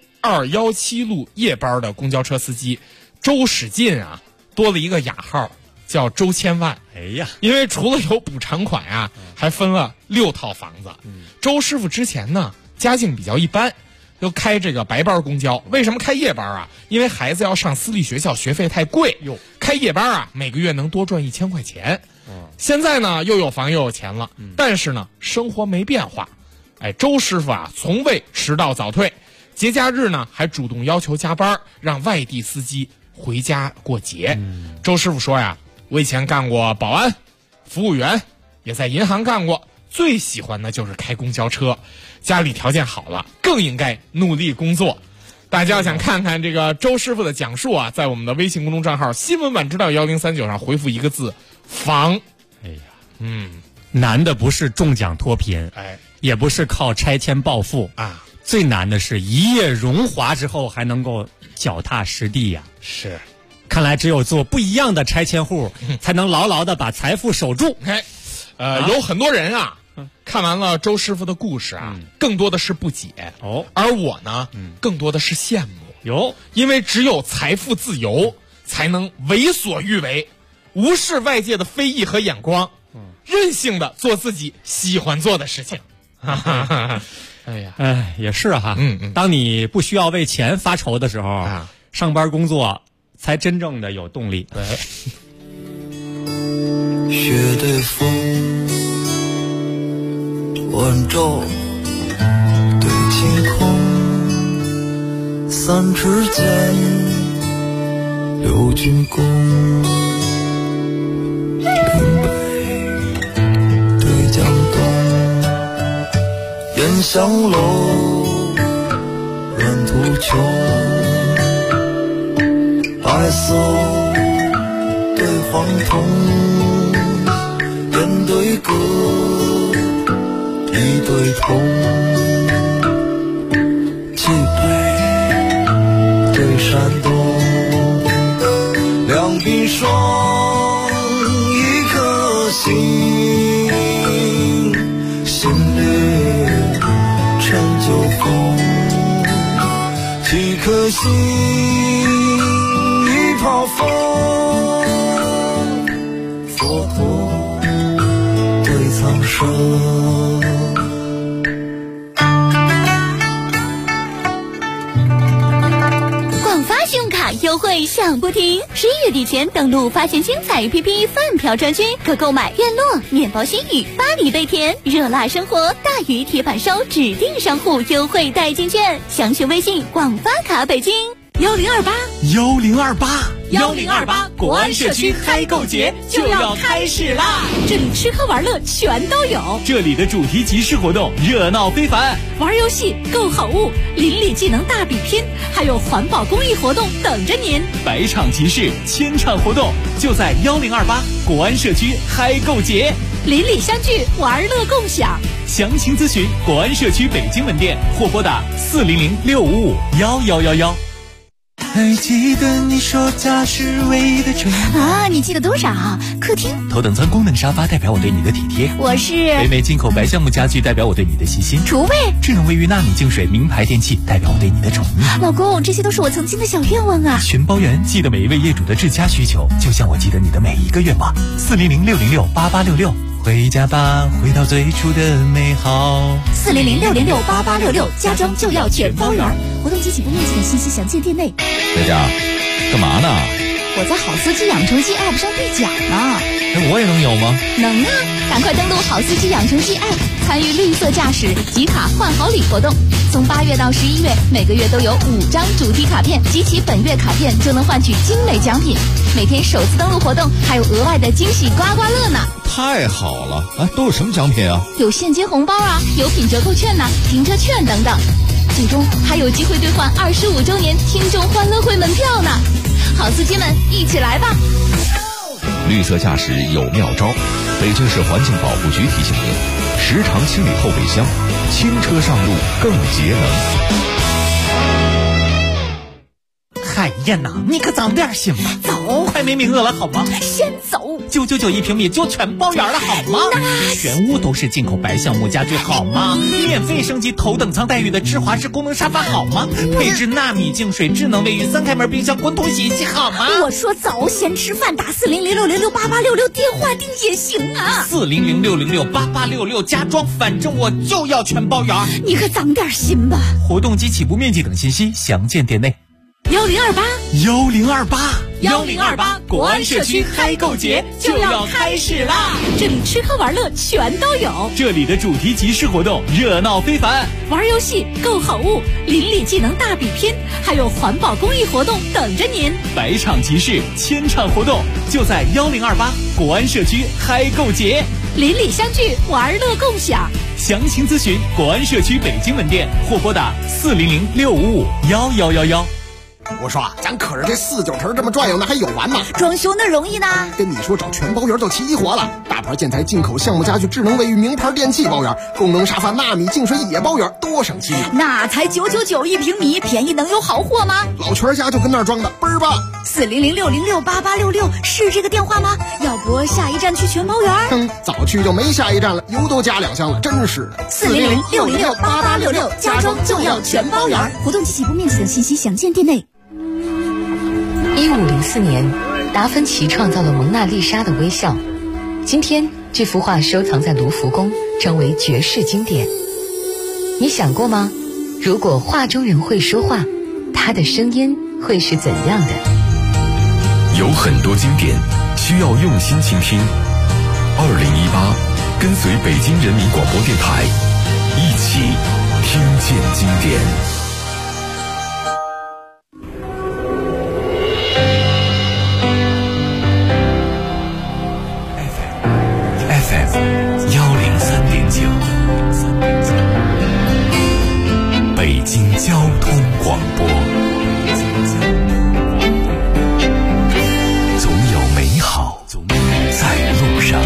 217路夜班的公交车司机周史进啊，多了一个雅号，叫周千万。 哎呀， 因为除了有补偿款啊，还分了6套房子。周师傅之前呢，家境比较一般。就开这个白班公交，为什么开夜班啊？因为孩子要上私立学校，学费太贵。开夜班啊，每个月能多赚1000块钱。现在呢，又有房又有钱了，但是呢，生活没变化。周师傅啊，从未迟到早退，节假日呢，还主动要求加班，让外地司机回家过节。周师傅说呀，我以前干过保安、服务员，也在银行干过，最喜欢的就是开公交车。家里条件好了，更应该努力工作。大家要想看看这个周师傅的讲述啊，在我们的微信公众账号新闻晚知道1039上回复一个字房。 哎呀，难的不是中奖脱贫，也不是靠拆迁暴富啊， 最难的是一夜荣华之后还能够脚踏实地呀。 是， 看来只有做不一样的拆迁户，才能牢牢的把财富守住。 有很多人啊。看完了周师傅的故事啊，更多的是不解而我呢，更多的是羡慕因为只有财富自由，才能为所欲为，无视外界的非议和眼光，任性的做自己喜欢做的事情。 也是哈。当你不需要为钱发愁的时候上班工作才真正的有动力。 雪的风晚照对晴空，3尺剑，刘军功，岭北对江东，烟香楼，软土丘，白色对黄铜，雁对歌。一对头，冀北对山东，两鬓霜，一颗心，心里陈旧风， 几颗心一泡风，佛陀对苍生。 信用卡优惠享不停，11月底前登录发现精彩 APP 饭票专区，可购买院落、面包心语、巴黎贝甜、热辣生活、大鱼铁板烧指定商户优惠代金券，详询微信广发卡北京 1028国安社区嗨购节就要开始啦！ 这里吃喝玩乐全都有， 这里的主题集市活动热闹非凡， 玩游戏、购好物、邻里技能大比拼，还有环保公益活动等着您。 百场集市，千场活动，就在1028国安社区嗨购节， 邻里相聚，玩乐共享。 详情咨询国安社区北京门店或拨打400-655-1111。 还记得你说家是唯一的城啊？你记得多少？客厅头等舱功能沙发代表我对你的体贴， 我是北美进口白橡木家具代表我对你的细心， 厨卫智能卫浴纳米净水名牌电器代表我对你的宠溺。 老公，这些都是我曾经的小愿望啊！ 全包圆，记得每一位业主的至佳需求，就像我记得你的每一个愿望。400-606-8866，回家吧，回到最初的美好。 400-606-8866，家装就要全包圆。活动及起步面积等信息详见店内。 在家干嘛呢？ 我在好司机养成记 App 上兑奖呢。 我也能有吗？ 能啊！赶快登录好司机养成记 App， 参与绿色驾驶集卡换好礼活动。从8月到11月，每个月都有5张主题卡片，集齐本月卡片就能换取精美奖品。每天首次登录活动还有额外的惊喜刮刮乐呢！ 太好了啊！都有什么奖品啊？ 有现金红包啊，有品折扣券呐，停车券等等。最终还有机会兑换25周年听众欢乐会门票呢！好司机们，一起来吧！ 绿色驾驶有妙招，北京市环境保护局提醒您：时常清理后备箱，轻车上路更节能。 海燕呐，你可长点心吧！ 走， 快没名额了好吗？ 先走。 999一平米就全包圆了好吗？全屋都是进口白橡木家具好吗？免费升级头等舱待遇的智华式功能沙发好吗？配置纳米净水、智能卫浴、3开门冰箱、滚筒洗衣机好吗？ 我说走，先吃饭，打400-606-8866电话订也行啊。 400-606-8866家装，反正我就要全包圆。 你可长点心吧。 活动及起步面积等信息详见店内。1028国安社区嗨购节就要开始啦！ 这里吃喝玩乐全都有， 这里的主题集市活动热闹非凡， 玩游戏、购好物、邻里技能大比拼，还有环保公益活动等着您。 百场集市，千场活动，就在1028国安社区嗨购节， 邻里相聚，玩乐共享。 详情咨询国安社区北京门店或拨打400-655-1111。 我说啊，咱可是这4-9城这么转悠，那还有完吗？ 装修那容易呢。 跟你说，找全包圆就齐活了，大牌建材、进口橡木家具、智能卫浴、名牌电器包圆，功能沙发、纳米净水也包圆，多省心。 那才999一平米，便宜能有好货吗？ 老全家就跟那儿装的，倍儿棒。 400-606-8866是这个电话吗？要不下一站去全包圆？ 早去就没下一站了，油都加2箱了，真是。 400-606-8866家装就要全包圆。活动及起步面积等信息详见店内。 1504年，达芬奇创造了蒙娜丽莎的微笑。今天，这幅画收藏在卢浮宫，成为绝世经典。你想过吗？如果画中人会说话，他的声音会是怎样的？ 有很多经典需要用心倾听。2018，跟随北京人民广播电台，一起听见经典。 北京交通广播，总有美好在路上。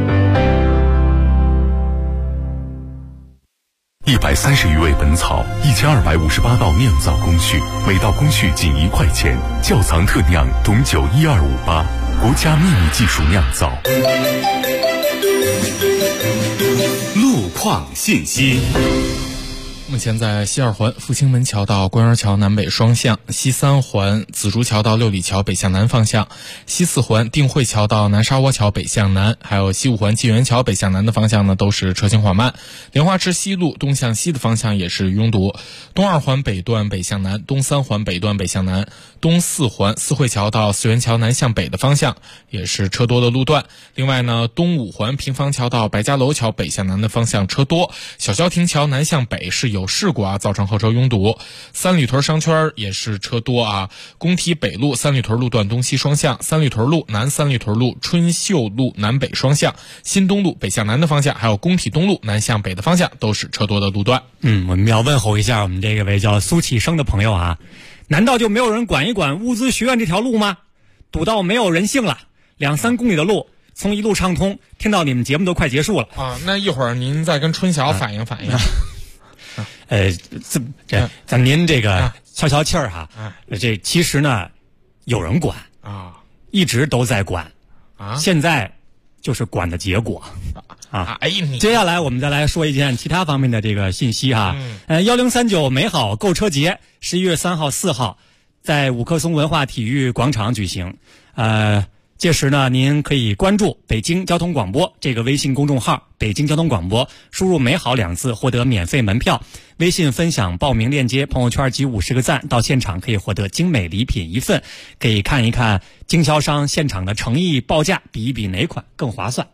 130余味本草， 1258道酿造工序，每道工序仅1块钱。窖藏特酿董酒12588，国家秘密技术酿造。 路况信息。 目前在西二环复兴门桥到官园桥南北双向，西三环紫竹桥到六里桥北向南方向，西四环定慧桥到南沙窝桥北向南，还有西五环纪元桥北向南的方向呢，都是车行缓慢。莲花池西路东向西的方向也是拥堵。东二环北段北向南，东三环北段北向南，东四环四惠桥到四元桥南向北的方向也是车多的路段。另外呢，东五环平房桥到白家楼桥北向南的方向车多，小消停桥南向北是有事故造成后车拥堵。三里屯商圈也是车多工体北路三里屯路段东西双向，三里屯路南三里屯路春秀路南北双向，新东路北向南的方向，还有工体东路南向北的方向都是车多的路段。 我们要问候一下我们这个位叫苏启生的朋友难道就没有人管一管物资学院这条路吗？堵到没有人性了，2-3公里的路从一路畅通，听到你们节目都快结束了那一会儿您再跟春晓反映反映咱您这个消气儿这其实呢有人管一直都在管现在就是管的结果接下来我们再来说一件其他方面的这个信息1039美好购车节11月3号、4号在五棵松文化体育广场举行。届时呢，您可以关注北京交通广播这个微信公众号，北京交通广播，输入美好2字获得免费门票，微信分享报名链接，朋友圈集50个赞，到现场可以获得精美礼品1份，可以看一看经销商现场的诚意报价，比一比哪款更划算。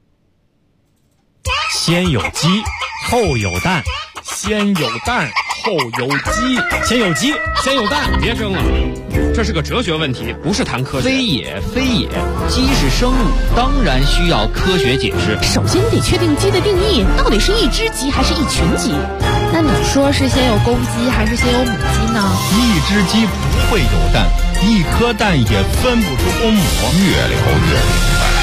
先有鸡后有蛋， 先有蛋后有鸡， 先有鸡先有蛋， 别争了，这是个哲学问题，不是谈科学。 非也，鸡是生物，当然需要科学解释。 首先得确定鸡的定义，到底是一只鸡还是一群鸡？那你说是先有公鸡还是先有母鸡呢？ 一只鸡不会有蛋，一颗蛋也分不出公母。 越聊越明白。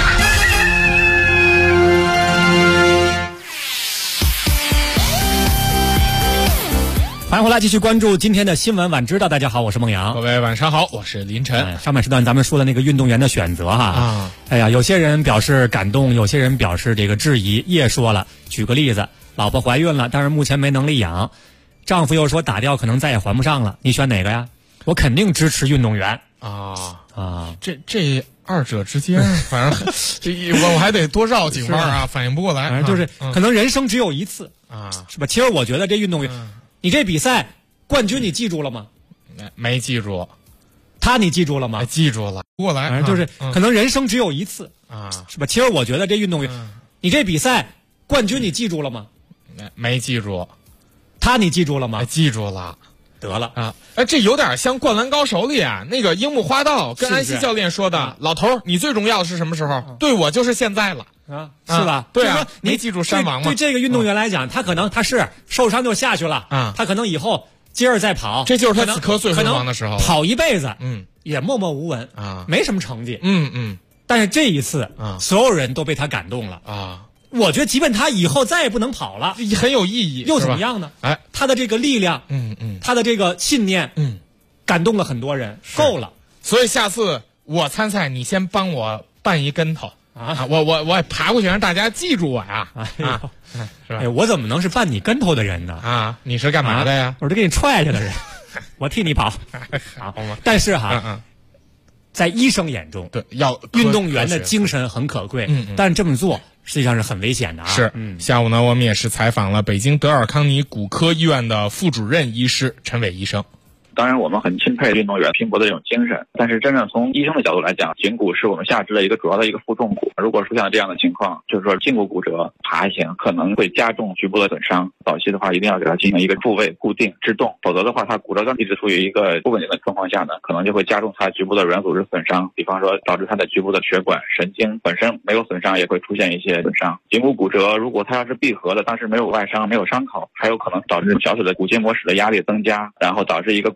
欢迎回来，继续关注今天的新闻晚知道。大家好，我是孟阳。 各位晚上好，我是林晨。 上半时段咱们说的那个运动员的选择哎呀，有些人表示感动，有些人表示这个质疑。叶说了，举个例子，老婆怀孕了，但是目前没能力养，丈夫又说打掉可能再也还不上了，你选哪个呀？我肯定支持运动员这二者之间，反正我还得多绕几弯反应不过来。 反正就是可能人生只有一次是吧？其实我觉得这运动员。你这比赛冠军你记住了吗？ 没记住。 他你记住了吗？ 记住了。过来， 反正就是可能人生只有一次是吧？其实我觉得这运动员，你这比赛冠军你记住了吗？ 没记住。 他你记住了吗？ 记住了。 得了这有点像《灌篮高手》里那个樱木花道跟安西教练说的：“老头，你最重要的是什么时候？对我就是现在了。” 是吧？ 对你记住山王吗？ 对这个运动员来讲，他可能他是受伤就下去了他可能以后接着再跑， 这就是他此刻最辉煌的时候， 跑一辈子也默默无闻没什么成绩但是这一次所有人都被他感动了我觉得即便他以后再也不能跑了， 很有意义， 又怎么样呢？他的这个力量他的这个信念感动了很多人，够了。 所以下次我参赛，你先帮我绊一跟头我爬过去让大家记住我呀是吧？ 我怎么能是绊你跟头的人呢？ 你是干嘛的呀？ 我是给你踹下的人我替你跑但是在医生眼中， 对，要运动员的精神很可贵但这么做实际上是很危险的是下午呢，我们也是采访了北京德尔康尼骨科医院的副主任医师陈伟医生。 当然我们很钦佩运动员拼搏的这种精神，但是真正从医生的角度来讲，颈骨是我们下肢的一个主要的一个负重骨，如果出现了这样的情况，就是说胫骨骨折、爬行可能会加重局部的损伤，早期的话一定要给它进行一个复位固定制动，否则的话它骨折根一直处于一个不稳定的状况下呢，可能就会加重它局部的软组织损伤，比方说导致它的局部的血管、神经本身没有损伤，也会出现一些损伤。颈骨骨折如果它要是闭合的，当时没有外伤、没有伤口，还有可能导致小腿的骨筋膜室的压力增加，然后导致一个骨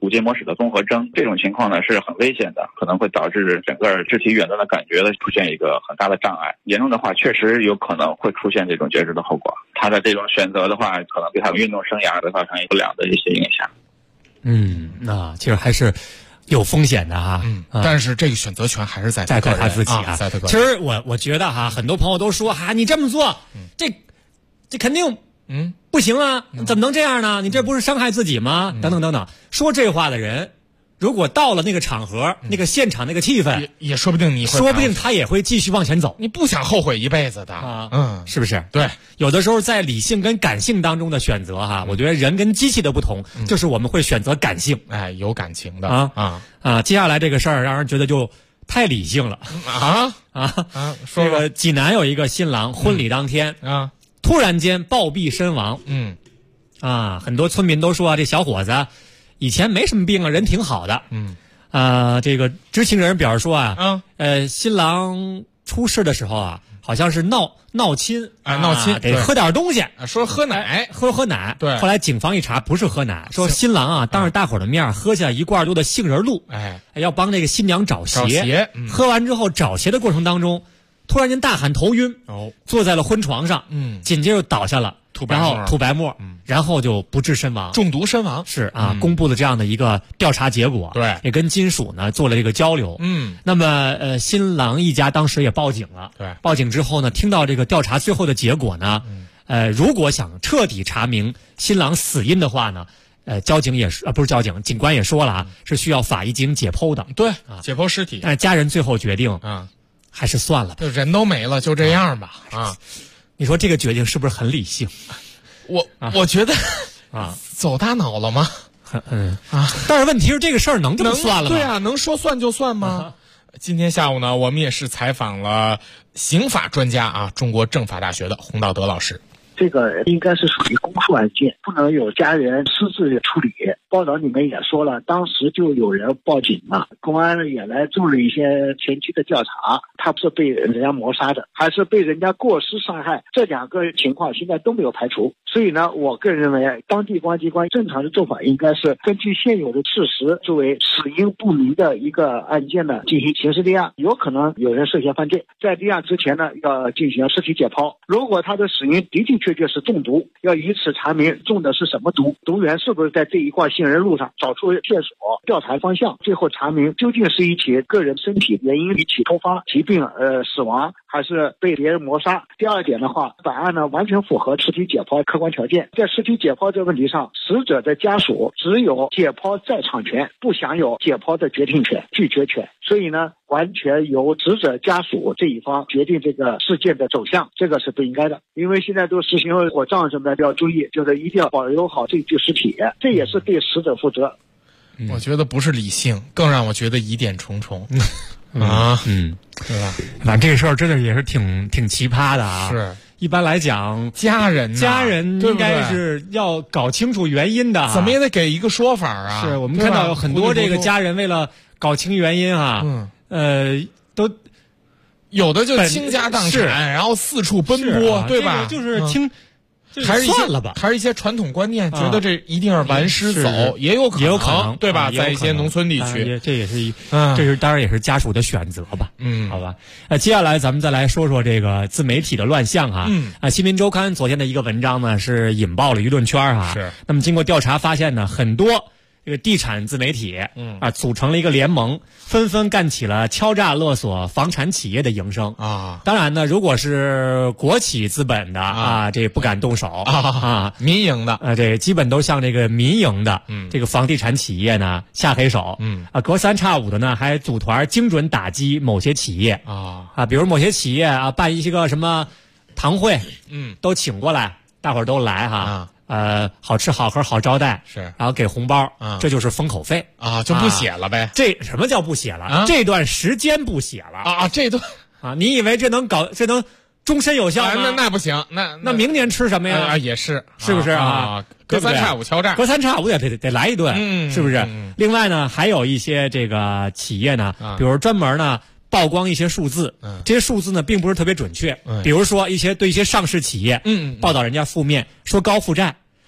骨结膜室的综合征，这种情况呢是很危险的，可能会导致整个肢体远端的感觉的出现一个很大的障碍，严重的话确实有可能会出现这种截肢的后果。他的这种选择的话，可能对他的运动生涯会造成不良的一些影响。 那其实还是有风险的哈。 但是这个选择权还是在他自己啊。其实我觉得哈，很多朋友都说你这么做，这肯定不行啊，怎么能这样呢？你这不是伤害自己吗？等等等等，说这话的人，如果到了那个场合、那个现场、那个气氛， 也说不定说不定他也会继续往前走。 你不想后悔一辈子的是不是？ 对， 有的时候在理性跟感性当中的选择哈，我觉得人跟机器的不同，就是我们会选择感性， 有感情的接下来这个事儿让人觉得就太理性了这个济南有一个新郎婚礼当天突然间暴毙身亡。很多村民都说这小伙子以前没什么病人挺好的。这个知情人表示说新郎出事的时候好像是闹亲得喝点东西， 说喝奶喝奶。 对， 后来警方一查不是喝奶，说新郎当着大伙的面喝下1罐多的杏仁露，要帮这个新娘找鞋。喝完之后找鞋的过程当中，突然间大喊头晕，坐在了婚床上，紧接着倒下了，然后吐白沫，然后就不治身亡， 中毒身亡。 是公布了这样的一个调查结果。 对， 也跟金属呢做了这个交流。那么新郎一家当时也报警了。 对， 报警之后呢，听到这个调查最后的结果呢，如果想彻底查明新郎死因的话呢，交警也是不是交警，警官也说了是需要法医进行解剖的。 对，解剖尸体。 但是家人最后决定还是算了吧， 人都没了，就这样吧。 你说这个决定是不是很理性？ 我觉得走大脑了吗？ 但是问题是这个事儿能这么算了吗？ 对啊，能说算就算吗？今天下午呢，我们也是采访了刑法专家中国政法大学的洪道德老师。 这个应该是属于公诉案件，不能有家人私自处理。报道里面也说了，当时就有人报警了，公安也来做了一些前期的调查，他不是被人家谋杀的，还是被人家过失伤害，这2个情况现在都没有排除。所以呢，我个人认为，当地公安机关正常的做法应该是根据现有的事实，作为死因不明的一个案件呢，进行刑事立案。有可能有人涉嫌犯罪，在立案之前呢，要进行尸体解剖。如果他的死因的确是中毒，要以此查明中的是什么毒，毒源是不是在这一罐杏仁露上，找出线索，调查方向，最后查明究竟是一起个人身体原因引起突发疾病死亡，还是被别人谋杀。第二点的话，本案呢完全符合尸体解剖客观条件。在尸体解剖这个问题上，死者的家属只有解剖在场权，不享有解剖的决定权、拒绝权。所以呢，完全由死者家属这一方决定这个事件的走向，这个是不应该的。因为现在都实行火葬什么的，要注意，就是一定要保留好这具尸体，这也是对死者负责。 我觉得不是理性，更让我觉得疑点重重。对吧？ 反正这个事儿真的也是挺奇葩的啊。 是， 一般来讲，家人应该是要搞清楚原因的， 怎么也得给一个说法啊。 是我们看到有很多这个家人为了搞清原因都有的就倾家荡产，然后四处奔波，对吧？ 就是听。 还是算了吧， 还是一些传统观念，觉得这一定是完尸走，也有可能，对吧？在一些农村地区， 这也是当然也是家属的选择吧。好吧。接下来咱们再来说说这个自媒体的乱象哈。新民周刊昨天的一个文章呢，是引爆了舆论圈哈。 是。 那么经过调查发现呢，很多这个地产自媒体组成了一个联盟，纷纷干起了敲诈勒索房产企业的营生啊。 当然呢，如果是国企资本的这不敢动手民营的这基本都向这个民营的这个房地产企业呢下黑手隔三差五的呢还组团精准打击某些企业比如某些企业办一些个什么堂会都请过来，大伙儿都来好吃好喝好招待是， 然后给红包这就是封口费就不写了呗。 这什么叫不写了？这段时间不写了这段你以为这能终身有效吗？ 那不行，那明年吃什么呀？ 也是不是隔三差五敲诈， 隔三差五得来一顿，是不是？另外呢，还有一些这个企业呢，比如专门呢曝光一些数字，这些数字呢并不是特别准确，比如说对一些上市企业，报道人家负面，说高负债，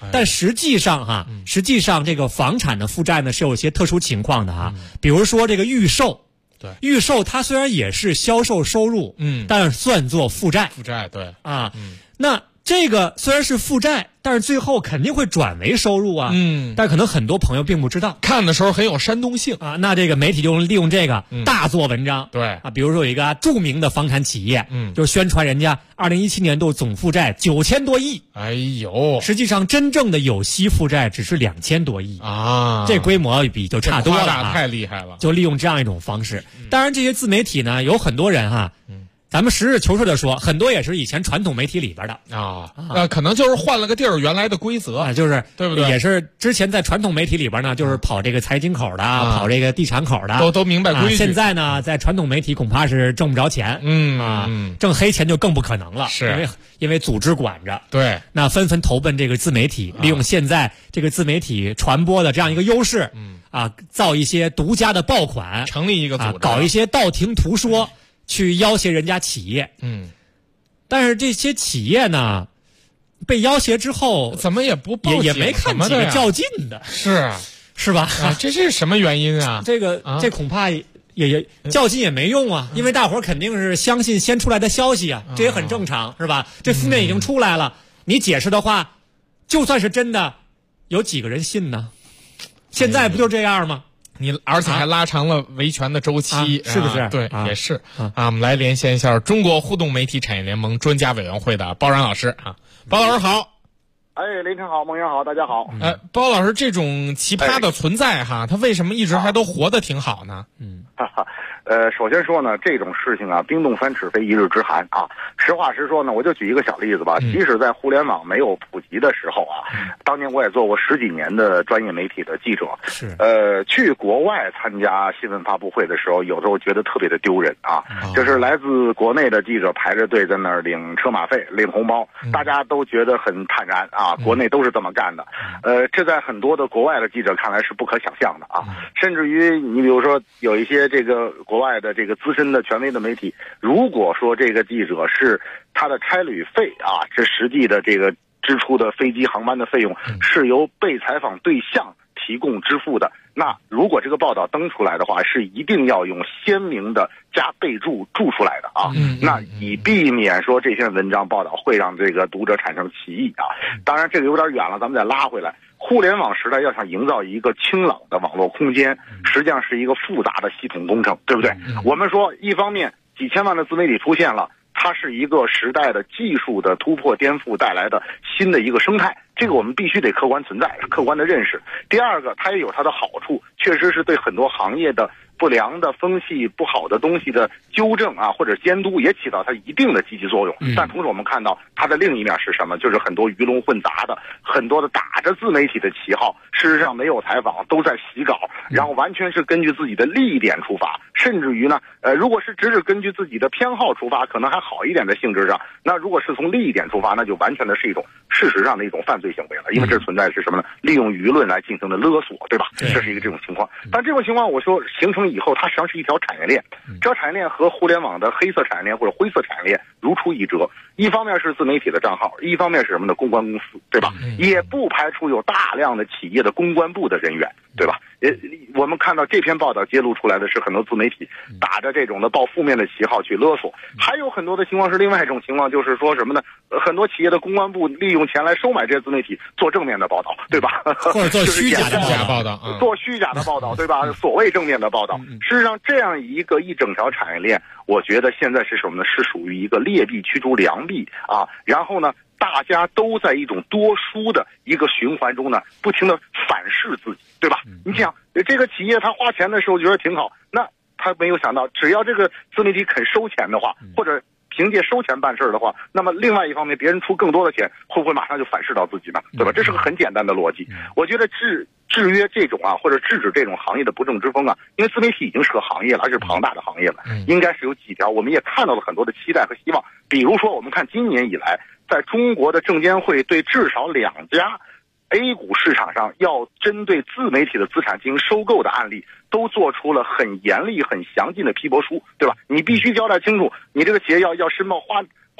但实际上这个房产的负债呢是有一些特殊情况的哈，比如说这个预售。 对， 预售它虽然也是销售收入，但是算作负债。 负债，对啊，那这个虽然是负债，但是最后肯定会转为收入啊。但可能很多朋友并不知道， 看的时候很有煽动性啊。那这个媒体就利用这个大做文章。 对啊，比如说有一个著名的房产企业，就是宣传人家2017年度总负债9000多亿。 哎呦， 实际上真正的有息负债只是2000多亿啊， 这规模比就差多了啊， 太厉害了。 就利用这样一种方式。当然，这些自媒体呢，有很多人哈。咱们实事求是的说，很多也是以前传统媒体里边的啊，可能就是换了个地儿，原来的规则啊，就是对不对？ 也是之前在传统媒体里边呢，就是跑这个财经口的，跑这个地产口的， 都明白规矩。 现在呢，在传统媒体恐怕是挣不着钱，挣黑钱就更不可能了， 是因为组织管着， 对， 那纷纷投奔这个自媒体，利用现在这个自媒体传播的这样一个优势，造一些独家的爆款， 成立一个组织， 搞一些道听途说。去要挟人家企业，但是这些企业呢，被要挟之后， 怎么也不报警， 也没看几个较劲的，是吧？ 这是什么原因啊？ 这恐怕也较劲也没用啊，因为大伙儿肯定是相信先出来的消息啊，这也很正常，是吧？这负面已经出来了，你解释的话，就算是真的，有几个人信呢？现在不就这样吗？ 而且还拉长了维权的周期， 是不是？ 对，也是我们来连线一下中国互动媒体产业联盟专家委员会的包然老师啊，包老师好。 林晨好，孟阳好，大家好。 包老师，这种奇葩的存在哈，它为什么一直还都活得挺好呢？ 首先说呢，这种事情啊，冰冻三尺非一日之寒啊。实话实说呢，我就举一个小例子吧。即使在互联网没有普及的时候啊，当年我也做过10几年的专业媒体的记者。去国外参加新闻发布会的时候，有时候觉得特别的丢人啊。就是来自国内的记者排着队在那儿领车马费、领红包，大家都觉得很坦然啊，国内都是这么干的。这在很多的国外的记者看来是不可想象的啊。甚至于你比如说有一些这个国外的这个资深的权威的媒体，如果说这个记者是他的差旅费啊，这实际的这个支出的飞机航班的费用是由被采访对象提供支付的，那如果这个报道登出来的话，是一定要用鲜明的加备注注出来的啊。那以避免说这篇文章报道会让这个读者产生歧义啊。当然这个有点远了，咱们再拉回来。互联网时代要想营造一个清朗的网络空间，实际上是一个复杂的系统工程，对不对？我们说一方面几千万的自媒体出现了，它是一个时代的技术的突破颠覆带来的新的一个生态，这个我们必须得客观存在、客观的认识。第二个，它也有它的好处，确实是对很多行业的不良的风气、不好的东西的纠正啊，或者监督也起到它一定的积极作用。但同时我们看到它的另一面是什么？就是很多鱼龙混杂的，很多的打着自媒体的旗号，事实上没有采访，都在洗稿，然后完全是根据自己的利益点出发，甚至于呢，如果是只是根据自己的偏好出发，可能还好一点的性质上。那如果是从利益点出发，那就完全的是一种事实上的一种犯罪行为了，因为这存在是什么呢？利用舆论来进行的勒索，对吧？这是一个这种情况。但这种情况，我说形成以后，它实际上是一条产业链，这条产业链和互联网的黑色产业链或者灰色产业链如出一辙。一方面是自媒体的账号，一方面是什么呢？公关公司，对吧？也不排除有大量的企业的公关部的人员，对吧？我们看到这篇报道揭露出来的是很多自媒体打着这种的报负面的旗号去勒索，还有很多的情况是另外一种情况，就是说什么呢？很多企业的公关部利用钱来收买这些自媒体做正面的报道，对吧？ 或者做虚假的报道， 做虚假的报道，对吧？所谓正面的报道，事实上这样一整条产业链，我觉得现在是什么呢？是属于一个劣币驱逐良币啊，然后呢，大家都在一种多输的一个循环中呢，不停的反噬自己，对吧？你想，这个企业他花钱的时候觉得挺好，那他没有想到，只要这个自媒体肯收钱的话，或者凭借收钱办事的话，那么另外一方面，别人出更多的钱，会不会马上就反噬到自己呢？对吧？这是个很简单的逻辑。我觉得制约这种啊，或者制止这种行业的不正之风啊，因为自媒体已经是个行业了，而且是庞大的行业了，应该是有几条，我们也看到了很多的期待和希望。比如说，我们看今年以来，在中国的证监会对至少2家A 股市场上要针对自媒体的资产进行收购的案例，都做出了很严厉、很详尽的批驳书，对吧？你必须交代清楚，你这个企业要申报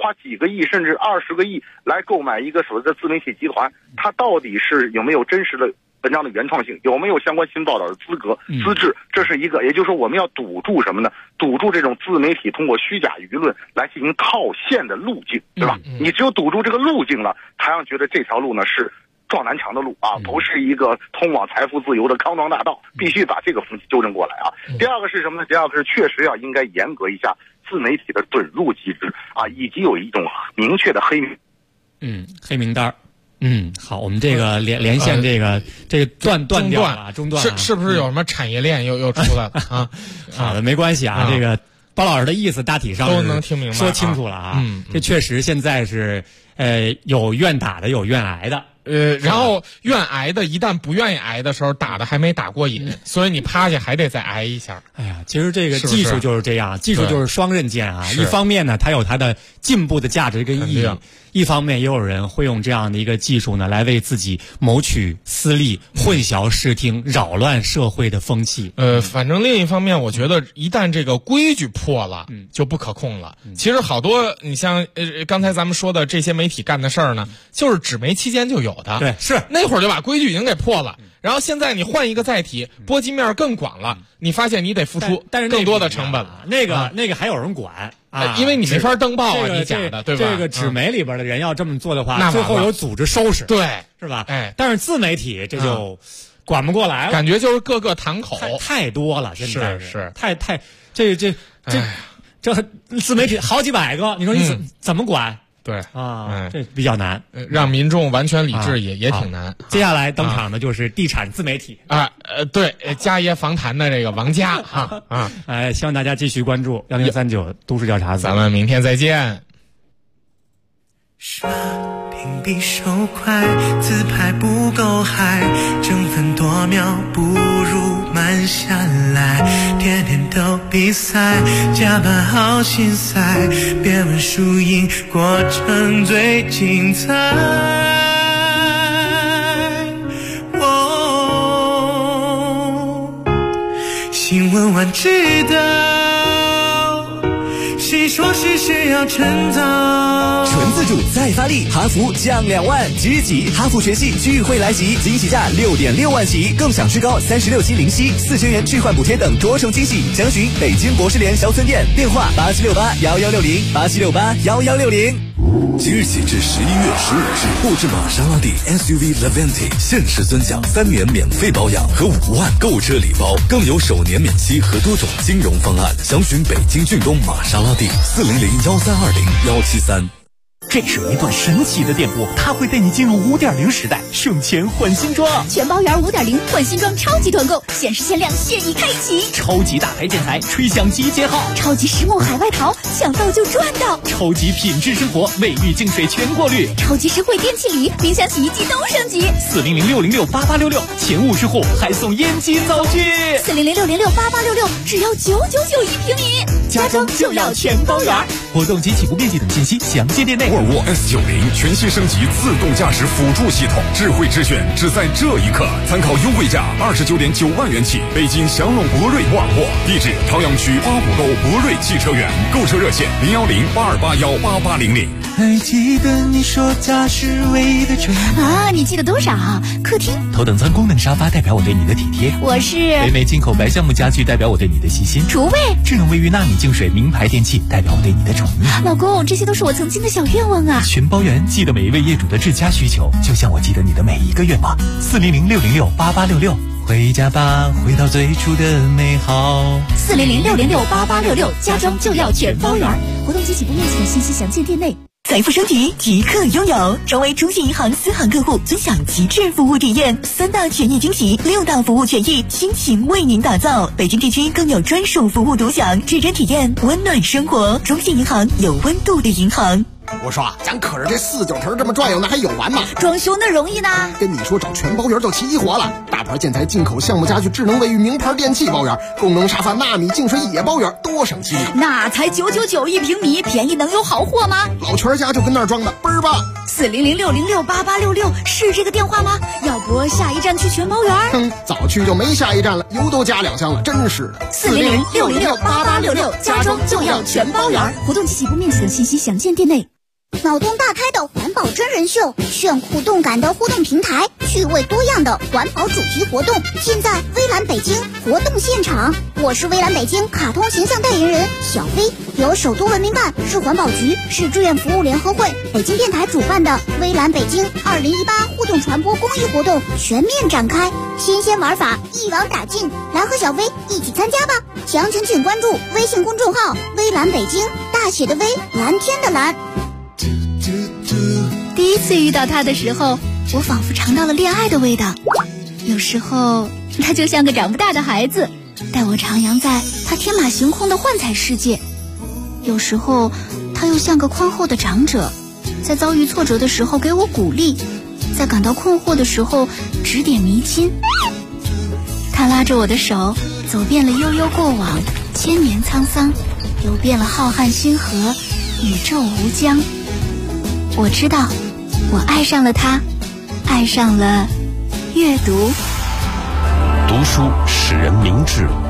花几个亿甚至20个亿来购买一个所谓的自媒体集团，它到底是有没有真实的文章的原创性，有没有相关新报道的资格资质，这是一个。也就是说我们要堵住什么呢？堵住这种自媒体通过虚假舆论来进行套现的路径，对吧？你只有堵住这个路径了，才让觉得这条路呢是撞南墙的路啊，不是一个通往财富自由的康庄大道，必须把这个风气纠正过来啊。第二个是什么呢？第二个是确实要应该严格一下自媒体的准入机制啊，以及有一种明确的黑名单。好，我们这个连线这个断掉了，中断是不是有什么产业链又出来了啊？ 好的，没关系啊，这个包老师的意思大体上都能听明白， 说清楚了啊。这确实现在是有愿打的，有愿挨的。 然后愿挨的一旦不愿意挨的时候，打的还没打过瘾，所以你趴下还得再挨一下。 哎呀，其实这个技术就是这样，技术就是双刃剑啊。一方面呢，它有它的进步的价值跟意义；一方面也有人会用这样的一个技术呢，来为自己谋取私利，混淆视听，扰乱社会的风气。 反正另一方面，我觉得一旦这个规矩破了，就不可控了。其实好多，你像刚才咱们说的这些媒体干的事儿呢，就是纸媒期间就有的。 对，是那会儿就把规矩已经给破了。然后现在你换一个载体，波及面更广了，你发现你得付出更多的成本了。 那个还有人管啊， 因为你没法登报啊，你假的，对吧？ 这个纸媒里边的人要这么做的话，最后有组织收拾， 对， 是吧？但是自媒体这就管不过来了， 感觉就是各个堂口太多了，现在是太这自媒体好几百个，你说你怎么管？ 对啊，这比较难， 让民众完全理智也挺难。 接下来登场的就是地产自媒体对，家业房坛的这个王家希望大家继续关注1039都市调查组， 咱们明天再见。 刷屏比手快，自拍不够嗨，争分夺秒不如慢下来，天天都比赛，加班好心塞，别问输赢，过程最精彩。新闻晚知道，谁说谁需要趁早？ 纯自主再发力，哈弗降2万，即日起哈弗全系聚会来袭，惊喜价6.6万起，更享最高36期零息，4000元置换补贴等多重惊喜。详询北京博士联销村店，电话87681160，87681160。 即日起至11月15日，购置玛莎拉蒂 SUV Levante 限时尊享3年免费保养和5万购车礼包，更有首年免息和多种金融方案。详询北京骏东玛莎拉蒂4001320-173。 这是一段神奇的电波，它会带你进入5.0时代，省钱换新装。 全包圆5.0换新装超级团购，限时限量，现已开启。 超级大牌建材，吹响集结号。 超级实木海外淘，抢到就赚到。 超级品质生活，卫浴净水全过滤。 超级实惠电器礼，冰箱洗衣机都升级。 400-606-8866，前50户还送烟机灶具。 400-606-8866，只要999一平米。家装就要全包圆。 活动及起步面积等信息详见店内。 沃尔沃 S90全新升级自动驾驶辅助系统，智慧之选只在这一刻。参考优惠价29.9万元起，北京祥龙博瑞沃尔沃，地址朝阳区花浦沟博瑞汽车园，购车热线010-8281-8800。 还记得你说家是唯一的宠啊？你记得多少？客厅头等舱功能沙发代表我对你的体贴， 我是北美进口白橡木家具代表我对你的细心， 厨卫智能卫浴纳米净水名牌电器代表我对你的宠溺。 老公，这些都是我曾经的小愿望啊！ 全包圆，记得每一位业主的至佳需求，就像我记得你的每一个愿望。400-606-8866，回家吧，回到最初的美好。 400-606-8866，家装就要全包圆。活动及起步面积等信息详见店内。 财富升级即刻拥有，成为中信银行私行客户，尊享极致服务体验，3大权益惊喜，6大服务权益倾情为您打造。北京地区更有专属服务独享，至臻体验温暖生活。中信银行有温度的银行。 我说咱可是这49层这么转悠，那还有完吗？ 装修那容易呢？ 跟你说找全包圆就齐活了，大牌建材、进口项目家具、智能卫浴、名牌电器包圆，功能沙发、纳米净水也包圆，多省心啊！ 那才999一平米，便宜能有好货吗？ 老全家就跟那儿装的，倍儿棒！400-606-8866是这个电话吗？要不下一站去全包圆？早去就没下一站了，油都加2箱了，真是。 400-606-8866，家装就要全包圆。活动及起步面积等信息详见店内。 脑洞大开的环保真人秀，炫酷动感的互动平台，趣味多样的环保主题活动，现在微蓝北京活动现场。我是微蓝北京卡通形象代言人小飞，由首都文明办、市环保局、市志愿服务联合会、北京电台主办的微蓝北京2018互动传播公益活动全面展开，新鲜玩法一网打尽，来和小飞一起参加吧！详情请关注微信公众号微蓝北京，大写的微，蓝天的蓝。 第一次遇到他的时候，我仿佛尝到了恋爱的味道。有时候他就像个长不大的孩子，带我徜徉在他天马行空的幻彩世界；有时候他又像个宽厚的长者，在遭遇挫折的时候给我鼓励，在感到困惑的时候指点迷津。他拉着我的手，走遍了悠悠过往，千年沧桑，游遍了浩瀚星河，宇宙无疆。我知道，我爱上了他，爱上了阅读。 读书使人明智